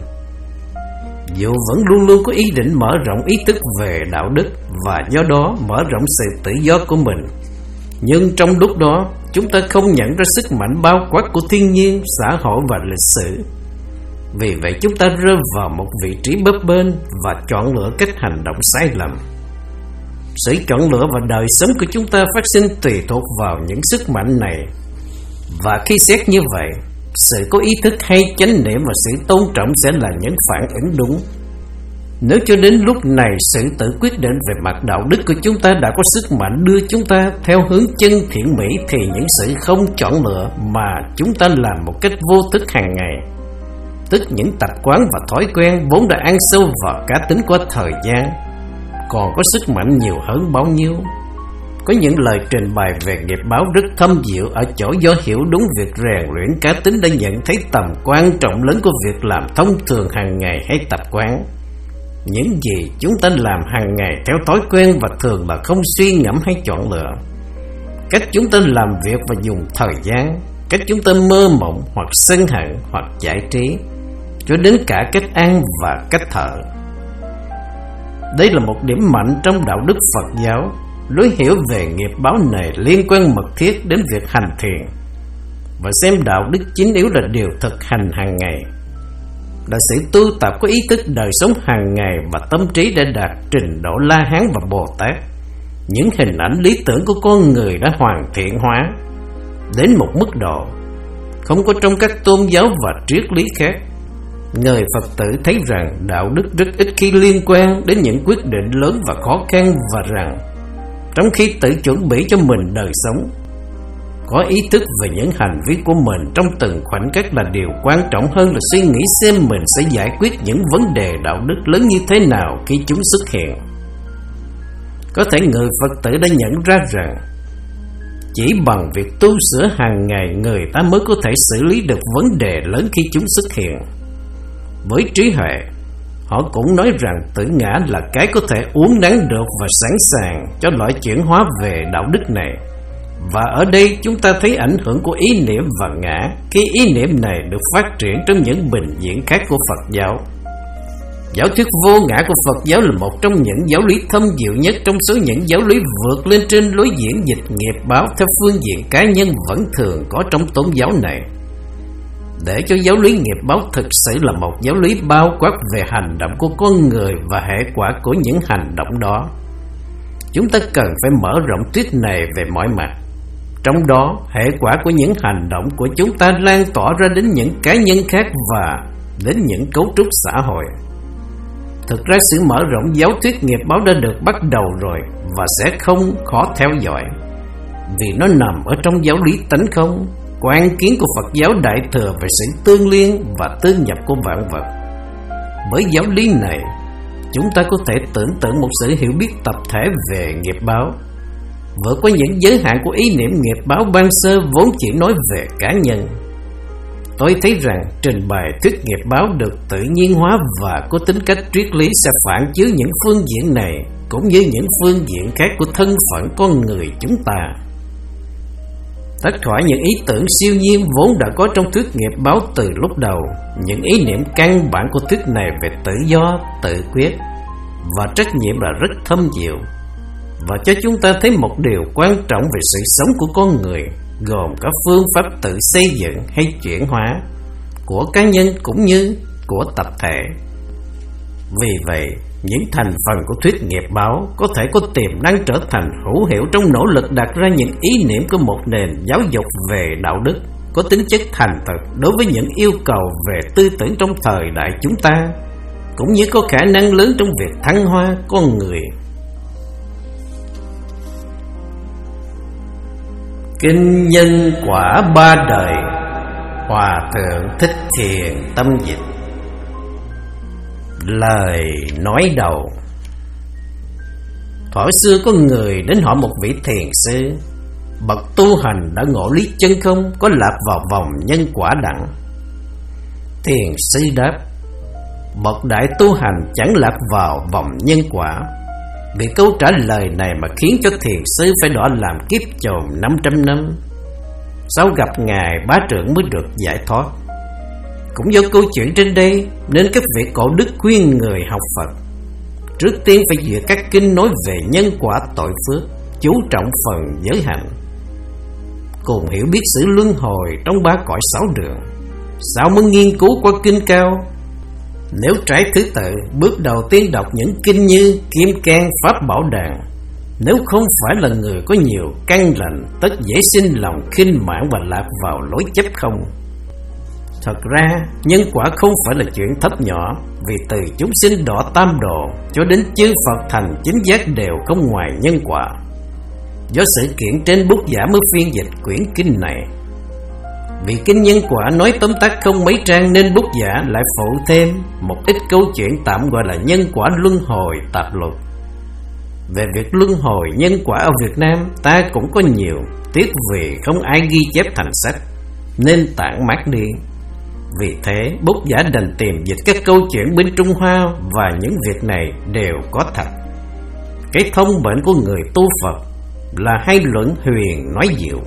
Dù vẫn luôn luôn có ý định mở rộng ý thức về đạo đức và do đó mở rộng sự tự do của mình, nhưng trong lúc đó chúng ta không nhận ra sức mạnh bao quát của thiên nhiên, xã hội và lịch sử. Vì vậy chúng ta rơi vào một vị trí bấp bênh và chọn lựa cách hành động sai lầm. Sự chọn lựa và đời sống của chúng ta phát sinh tùy thuộc vào những sức mạnh này. Và khi xét như vậy, sự có ý thức hay chánh niệm và sự tôn trọng sẽ là những phản ứng đúng. Nếu cho đến lúc này sự tự quyết định về mặt đạo đức của chúng ta đã có sức mạnh đưa chúng ta theo hướng chân thiện mỹ, thì những sự không chọn lựa mà chúng ta làm một cách vô thức hàng ngày, tức những tập quán và thói quen vốn đã ăn sâu vào cá tính qua thời gian, còn có sức mạnh nhiều hơn bao nhiêu. Có những lời trình bày về nghiệp báo rất thâm diệu ở chỗ do hiểu đúng việc rèn luyện cá tính đã nhận thấy tầm quan trọng lớn của việc làm thông thường hàng ngày hay tập quán. Những gì chúng ta làm hàng ngày theo thói quen và thường là không suy ngẫm hay chọn lựa. Cách chúng ta làm việc và dùng thời gian, cách chúng ta mơ mộng hoặc sân hận hoặc giải trí, cho đến cả cách ăn và cách thở. Đây là một điểm mạnh trong đạo đức Phật giáo. Lối hiểu về nghiệp báo này liên quan mật thiết đến việc hành thiền, và xem đạo đức chính yếu là điều thực hành hàng ngày, là sự tu tập có ý thức đời sống hàng ngày và tâm trí đã đạt trình độ La Hán và Bồ Tát. Những hình ảnh lý tưởng của con người đã hoàn thiện hóa đến một mức độ không có trong các tôn giáo và triết lý khác. Người Phật tử thấy rằng đạo đức rất ít khi liên quan đến những quyết định lớn và khó khăn, và rằng trong khi tự chuẩn bị cho mình đời sống, có ý thức về những hành vi của mình trong từng khoảnh khắc là điều quan trọng hơn là suy nghĩ xem mình sẽ giải quyết những vấn đề đạo đức lớn như thế nào khi chúng xuất hiện. Có thể người Phật tử đã nhận ra rằng chỉ bằng việc tu sửa hàng ngày, người ta mới có thể xử lý được vấn đề lớn khi chúng xuất hiện. Với trí huệ, họ cũng nói rằng tự ngã là cái có thể uốn nắn được và sẵn sàng cho loại chuyển hóa về đạo đức này. Và ở đây chúng ta thấy ảnh hưởng của ý niệm và ngã khi ý niệm này được phát triển trong những bình diện khác của Phật giáo. Giáo thuyết vô ngã của Phật giáo là một trong những giáo lý thâm diệu nhất trong số những giáo lý vượt lên trên lối diễn dịch nghiệp báo theo phương diện cá nhân vẫn thường có trong tôn giáo này. Để cho giáo lý nghiệp báo thực sự là một giáo lý bao quát về hành động của con người và hệ quả của những hành động đó, chúng ta cần phải mở rộng thuyết này về mọi mặt. Trong đó, hệ quả của những hành động của chúng ta lan tỏa ra đến những cá nhân khác và đến những cấu trúc xã hội. Thực ra sự mở rộng giáo thuyết nghiệp báo đã được bắt đầu rồi và sẽ không khó theo dõi, vì nó nằm ở trong giáo lý tánh không, quan kiến của Phật giáo Đại Thừa về sự tương liên và tương nhập của vạn vật. Với giáo lý này, chúng ta có thể tưởng tượng một sự hiểu biết tập thể về nghiệp báo, vượt qua những giới hạn của ý niệm nghiệp báo ban sơ vốn chỉ nói về cá nhân. Tôi thấy rằng trình bày thuyết nghiệp báo được tự nhiên hóa và có tính cách triết lý sẽ phản chiếu những phương diện này cũng như những phương diện khác của thân phận con người chúng ta. Tất khỏi những ý tưởng siêu nhiên vốn đã có trong thuyết nghiệp báo từ lúc đầu, những ý niệm căn bản của thuyết này về tự do, tự quyết và trách nhiệm là rất thâm diệu, và cho chúng ta thấy một điều quan trọng về sự sống của con người, gồm cả phương pháp tự xây dựng hay chuyển hóa của cá nhân cũng như của tập thể. Vì vậy, những thành phần của thuyết nghiệp báo có thể có tiềm năng trở thành hữu hiệu trong nỗ lực đặt ra những ý niệm của một nền giáo dục về đạo đức có tính chất thành thực đối với những yêu cầu về tư tưởng trong thời đại chúng ta, cũng như có khả năng lớn trong việc thăng hoa con người. Kinh nhân quả ba đời, Hòa Thượng Thích Thiền tâm dịch. Lời nói đầu. Thuở xưa có người đến hỏi một vị thiền sư, bậc tu hành đã ngộ lý chân không, có lạc vào vòng nhân quả đặng? Thiền sư đáp: bậc đại tu hành chẳng lạc vào vòng nhân quả. Vì câu trả lời này mà khiến cho thiền sư phải đọa làm kiếp chồn năm trăm năm, sau gặp Ngài Bá Trưởng mới được giải thoát. Cũng do câu chuyện trên đây nên các vị cổ đức khuyên người học Phật trước tiên phải duyệt các kinh nói về nhân quả tội phước, chú trọng phần giới hạnh, cùng hiểu biết sự luân hồi trong ba cõi sáu đường, sao mới nghiên cứu qua kinh cao. Nếu trái thứ tự, bước đầu tiên đọc những kinh như Kim Cang, Pháp Bảo Đàn, nếu không phải là người có nhiều căn lành, tất dễ sinh lòng khinh mạn và lạc vào lối chấp không. Thật ra nhân quả không phải là chuyện thấp nhỏ, vì từ chúng sinh đọa tam đồ cho đến chư Phật thành chính giác đều không ngoài nhân quả. Do sự kiện trên bút giả mới phiên dịch quyển kinh này. Vì kinh nhân quả nói tóm tắt không mấy trang nên bút giả lại phụ thêm một ít câu chuyện tạm gọi là nhân quả luân hồi tạp luật. Về việc luân hồi nhân quả ở Việt Nam ta cũng có nhiều, tiếc vì không ai ghi chép thành sách nên tản mát đi. Vì thế bút giả đành tìm dịch các câu chuyện bên Trung Hoa, và những việc này đều có thật. Cái thông bệnh của người tu Phật là hay luận huyền nói diệu,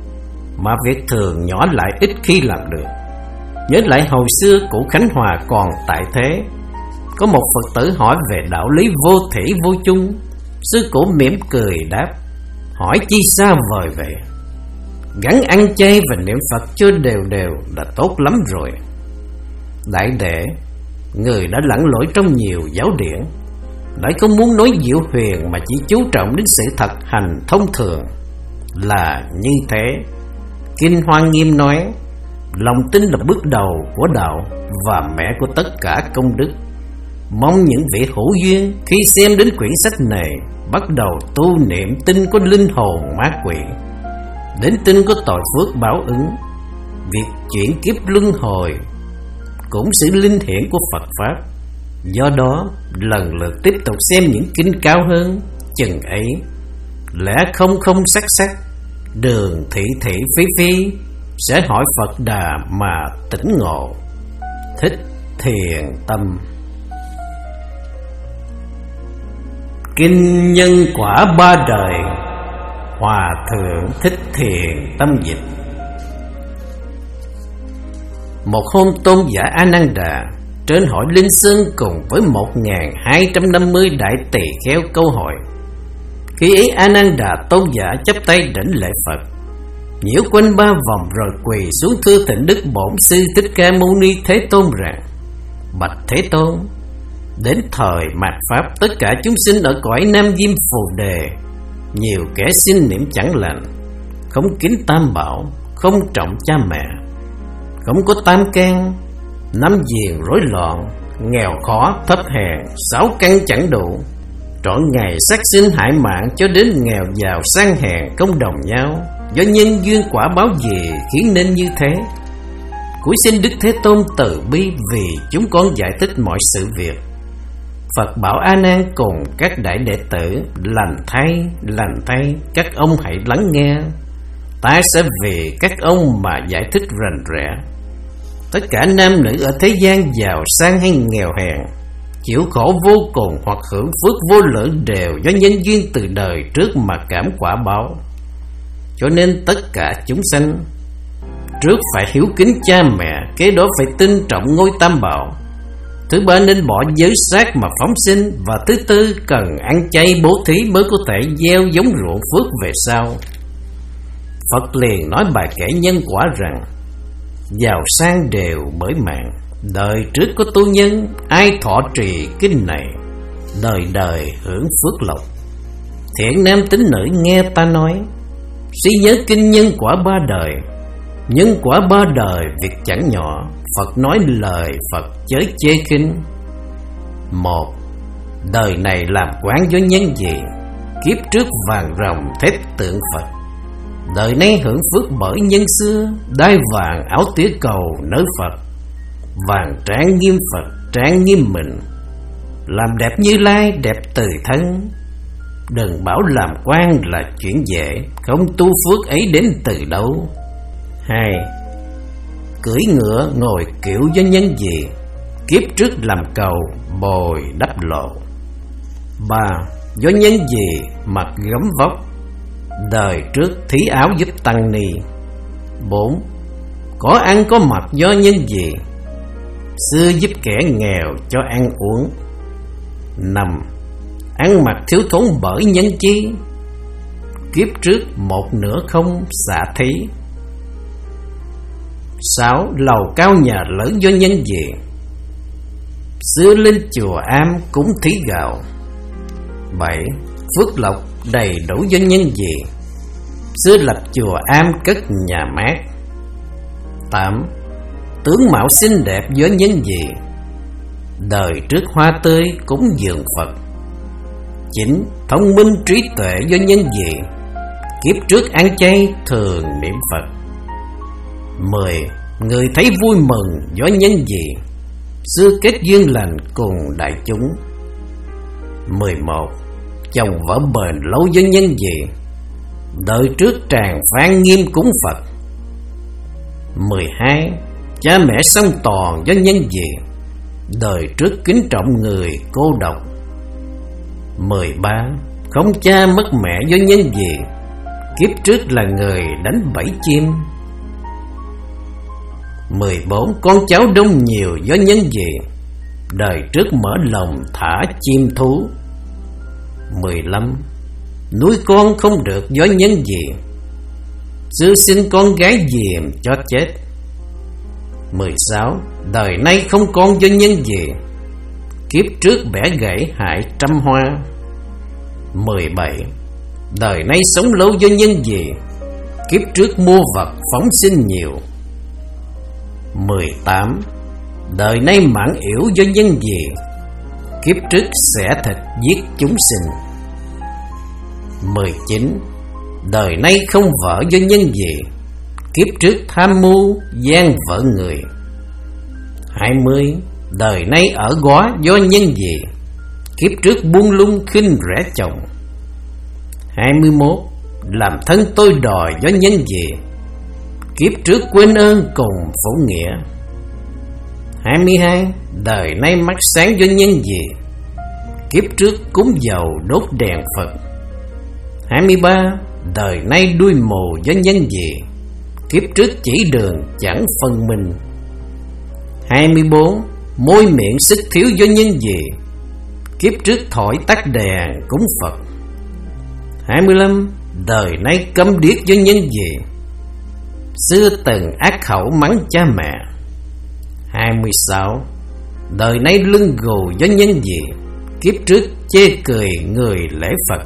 mà việc thường nhỏ lại ít khi làm được. Nhớ lại hồi xưa cụ Khánh Hòa còn tại thế, có một Phật tử hỏi về đạo lý vô thủy vô chung. Sư cụ mỉm cười đáp: hỏi chi xa vời vậy, gắn ăn chay và niệm Phật cho đều đều là tốt lắm rồi. Đại đệ, người đã lặn lội trong nhiều giáo điển, lại không muốn nói diệu huyền mà chỉ chú trọng đến sự thật hành thông thường, là như thế. Kinh Hoa Nghiêm nói: lòng tin là bước đầu của đạo và mẹ của tất cả công đức. Mong những vị hữu duyên khi xem đến quyển sách này bắt đầu tu niệm tin có linh hồn ma quỷ, đến tin có tội phước báo ứng. Việc chuyển kiếp luân hồi cũng sự linh hiển của Phật Pháp. Do đó lần lượt tiếp tục xem những kinh cao hơn, chừng ấy lẽ không không sắc sắc, đường thị thị phi phi, sẽ hỏi Phật Đà mà tỉnh ngộ. Thích Thiền tâm. Kinh nhân quả ba đời, Hòa Thượng Thích Thiền tâm dịch. Một hôm tôn giả A Nan Đà trên hỏi Linh Sơn cùng với một nghìn hai trăm năm mươi đại tỳ kheo câu hỏi. Khi ấy A Nan Đà tôn giả chắp tay đảnh lễ Phật, nhiễu quanh ba vòng rồi quỳ xuống thưa thỉnh Đức Bổn Sư Thích Ca Mâu Ni Thế Tôn rằng: bạch Thế Tôn, đến thời mạt Pháp, tất cả chúng sinh ở cõi Nam Diêm Phù Đề, nhiều kẻ xin niệm chẳng lành, không kính tam bảo, không trọng cha mẹ, không có tam can, năm diền rối loạn, nghèo khó thấp hèn, sáu căn chẳng đủ, trọn ngày sát sinh hại mạng, cho đến nghèo giàu sang hèn không đồng nhau. Do nhân duyên quả báo gì khiến nên như thế? Cúi xin Đức Thế Tôn từ bi vì chúng con giải thích mọi sự việc. Phật bảo A Nan cùng các đại đệ tử: lành thay, lành thay, các ông hãy lắng nghe. Ta sẽ vì các ông mà giải thích rành rẽ. Tất cả nam nữ ở thế gian, giàu sang hay nghèo hèn, chịu khổ vô cùng hoặc hưởng phước vô lượng, đều do nhân duyên từ đời trước mà cảm quả báo. Cho nên tất cả chúng sanh trước phải hiếu kính cha mẹ, kế đó phải tin trọng ngôi tam bảo, thứ ba nên bỏ giới sát mà phóng sinh, và thứ tư cần ăn chay bố thí mới có thể gieo giống ruộng phước về sau. Phật liền nói bài kể nhân quả rằng: giàu sang đều bởi mạng, đời trước có tu nhân, ai thọ trì kinh này, đời đời hưởng phước lộc. Thiện nam tín nữ nghe ta nói, suy nhớ kinh nhân quả ba đời. Nhân quả ba đời việc chẳng nhỏ, Phật nói lời Phật chớ chê khinh. Một, đời này làm quán do nhân gì? Kiếp trước vàng rồng thép tượng Phật, đời nay hưởng phước bởi nhân xưa, đai vàng áo tía cầu nơi Phật. Vàng tráng nghiêm Phật, tráng nghiêm mình, làm đẹp Như Lai, đẹp từ thân. Đừng bảo làm quan là chuyện dễ, không tu phước ấy đến từ đâu. Hai, cưỡi ngựa ngồi kiểu do nhân gì, kiếp trước làm cầu bồi đắp lộ. Ba, do nhân gì mặc gấm vóc, đời trước thí áo giúp tăng ni. Bốn, có ăn có mặc do nhân gì, xưa giúp kẻ nghèo cho ăn uống. Năm, ăn mặc thiếu thốn bởi nhân chi, kiếp trước một nửa không xả thí. Sáu, lầu cao nhà lớn do nhân gì, xưa lên chùa am cúng thí gạo. Bảy, phước lộc đầy đủ do nhân gì, xưa lập chùa am cất nhà mát. Tám, tướng mạo xinh đẹp do nhân gì, đời trước hoa tươi cúng dường Phật. Chín, thông minh trí tuệ do nhân gì, kiếp trước ăn chay thường niệm Phật. Mười, người thấy vui mừng do nhân gì, xưa kết duyên lành cùng đại chúng. Mười một, chồng vợ bền lâu do nhân gì, đời trước tràng phán nghiêm cúng Phật. Mười hai, cha mẹ song toàn do nhân gì, đời trước kính trọng người cô độc. Mười ba, không cha mất mẹ do nhân gì, kiếp trước là người đánh bẫy chim. Mười bốn, con cháu đông nhiều do nhân gì, đời trước mở lòng thả chim thú. Mười lăm, nuôi con không được do nhân gì, xưa sinh con gái diệm cho chết. Mười sáu, đời nay không con do nhân gì, kiếp trước bẻ gãy hại trăm hoa. Mười bảy, đời nay sống lâu do nhân gì, kiếp trước mua vật phóng sinh nhiều. Mười tám, đời nay mãn yểu do nhân gì, kiếp trước xẻ thịt giết chúng sinh. Mười chín, đời nay không vợ do nhân gì, kiếp trước tham mưu gian vợ người. Hai mươi, đời nay ở góa do nhân gì, kiếp trước buông lung khinh rẻ chồng. Hai mươi mốt, làm thân tôi đòi do nhân gì, kiếp trước quên ơn cùng phổ nghĩa. Hai mươi hai, đời nay mắt sáng do nhân gì, kiếp trước cúng dầu đốt đèn Phật. Hai mươi ba, đời nay đuôi mù do nhân gì, kiếp trước chỉ đường chẳng phân minh. Hai mươi bốn, môi miệng sức thiếu do nhân gì, kiếp trước thổi tắt đèn cúng Phật. Hai mươi lăm, đời nay câm điếc do nhân gì, xưa từng ác khẩu mắng cha mẹ. Hai mươi sáu, đời nay lưng gù do nhân gì, kiếp trước chê cười người lễ Phật.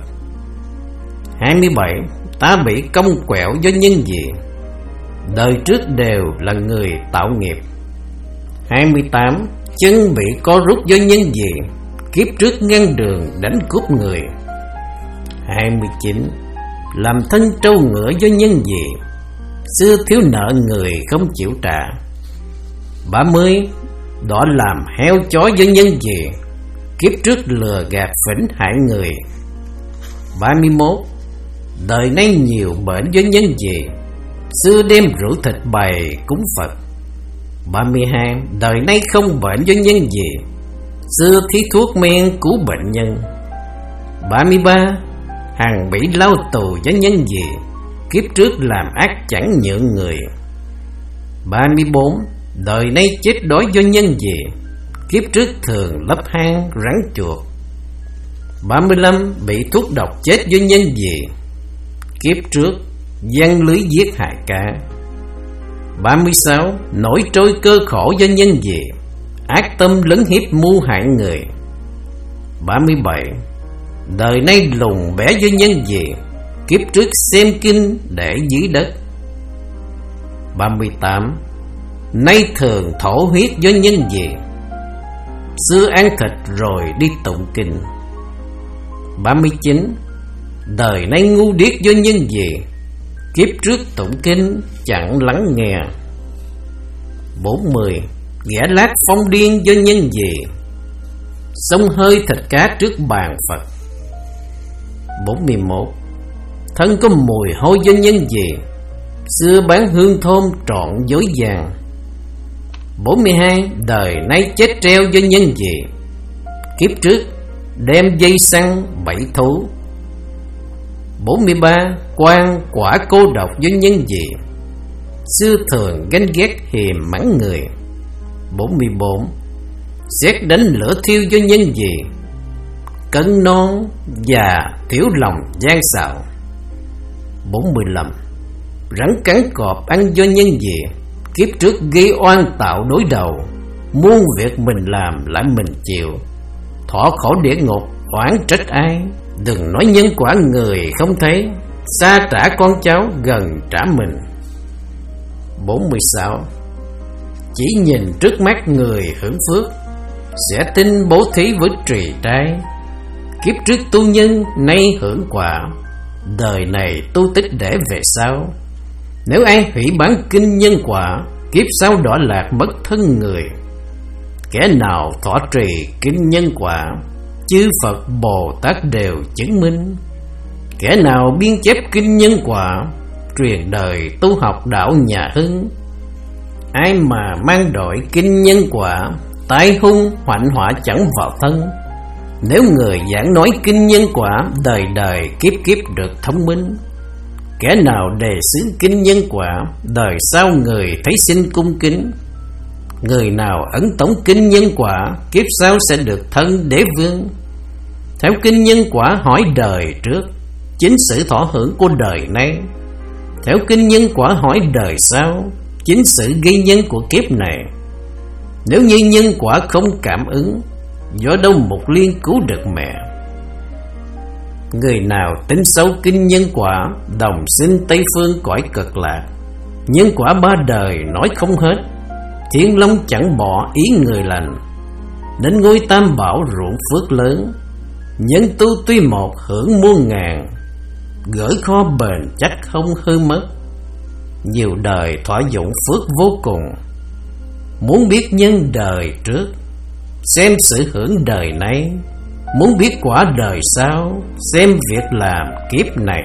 Hai mươi bảy, ta bị cong quẹo do nhân gì, đời trước đều là người tạo nghiệp. Hai mươi tám, chân bị co rút do nhân gì, kiếp trước ngăn đường đánh cướp người. Hai mươi chín, làm thân trâu ngựa do nhân gì, xưa thiếu nợ người không chịu trả. Ba mươi, đỏ làm heo chó do nhân gì, kiếp trước lừa gạt phỉnh hại người. Ba mươi mốt, đời nay nhiều bệnh do nhân gì, xưa đem rượu thịt bày cúng Phật. Ba mươi hai, đời nay không bệnh do nhân gì, xưa thí thuốc men cứu bệnh nhân. Ba mươi ba, hằng bị lao tù do nhân gì, kiếp trước làm ác chẳng nhượng người. Ba mươi bốn, đời nay chết đói do nhân gì, kiếp trước thường lấp hang rắn chuột. Ba mươi lăm, bị thuốc độc chết do nhân gì, kiếp trước giăng lưới giết hại cá. Ba mươi sáu, nổi trôi cơ khổ do nhân gì, ác tâm lấn hiếp mưu hại người. Ba mươi bảy, đời nay lùng bẻ do nhân gì, kiếp trước xem kinh để dưới đất. Ba mươi tám, nay thường thổ huyết do nhân gì, xưa ăn thịt rồi đi tụng kinh. Ba mươi chín, đời nay ngu điếc do nhân gì, kiếp trước tụng kinh chẳng lắng nghe. Bốn mươi. Ghẻ lát phong điên do nhân gì? Xông hơi thịt cá trước bàn Phật. Bốn mươi mốt. Thân có mùi hôi do nhân gì? Xưa bán hương thơm trọn dối vàng. Bốn mươi hai. Đời nay chết treo do nhân gì? Kiếp trước đem dây săn bẫy thú. Bốn mươi ba. Quan quả cô độc do nhân gì? Xưa thường ganh ghét hiềm mắng người. Bốn mươi bốn. Xét đánh lửa thiêu do nhân gì? Cân non và thiếu lòng gian xạo. Bốn mươi lăm. Rắn cắn cọp ăn do nhân gì? Kiếp trước gây oan tạo đối đầu. Muôn việc mình làm lại mình chịu. Thọ khổ địa ngục oán trách ai? Đừng nói nhân quả người không thấy, xa trả con cháu gần trả mình. Bốn mươi sáu. Chỉ nhìn trước mắt người hưởng phước, sẽ tin bố thí với trì trai. Kiếp trước tu nhân nay hưởng quả, đời này tu tích để về sau. Nếu ai hủy bán kinh nhân quả, kiếp sau đọa lạc mất thân người. Kẻ nào thọ trì kinh nhân quả, chư Phật Bồ Tát đều chứng minh. Kẻ nào biên chép kinh nhân quả, truyền đời tu học đạo nhà Hưng. Ai mà mang đội kinh nhân quả, tai hung hoạnh họa chẳng vào thân. Nếu người giảng nói kinh nhân quả, đời đời kiếp kiếp được thông minh. Kẻ nào đề xướng kinh nhân quả, đời sau người thấy xin cung kính. Người nào ấn tống kinh nhân quả, kiếp sau sẽ được thân đế vương. Theo kinh nhân quả hỏi đời trước, chính sự thọ hưởng của đời nay. Theo kinh nhân quả hỏi đời sau, chính sự gây nhân của kiếp này. Nếu như nhân quả không cảm ứng, do đâu Mục Liên cứu được mẹ? Người nào tính sâu kinh nhân quả, đồng sinh Tây Phương cõi cực lạc. Nhân quả ba đời nói không hết, Thiên Long chẳng bỏ ý người lành. Nên ngôi Tam Bảo ruộng phước lớn, nhân tu tuy một hưởng muôn ngàn. Gửi kho bền chắc không hư mất, nhiều đời thỏa dụng phước vô cùng. Muốn biết nhân đời trước, xem sự hưởng đời nay. Muốn biết quả đời sau, xem việc làm kiếp này.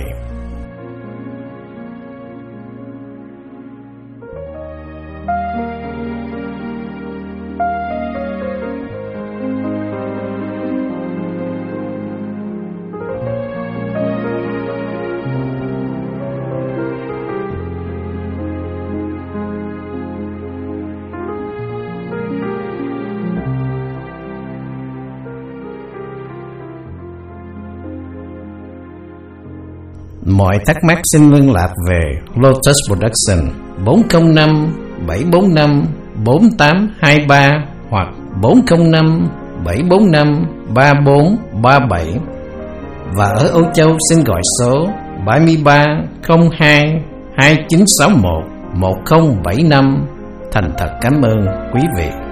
Mọi thắc mắc xin liên lạc về Lotus Production bốn không năm bảy bốn năm bốn tám hai ba hoặc bốn không năm bảy bốn năm ba bốn ba bảy. Và ở Âu Châu xin gọi số bảy ba không hai hai chín sáu một một không bảy năm. Thành thật cảm ơn quý vị.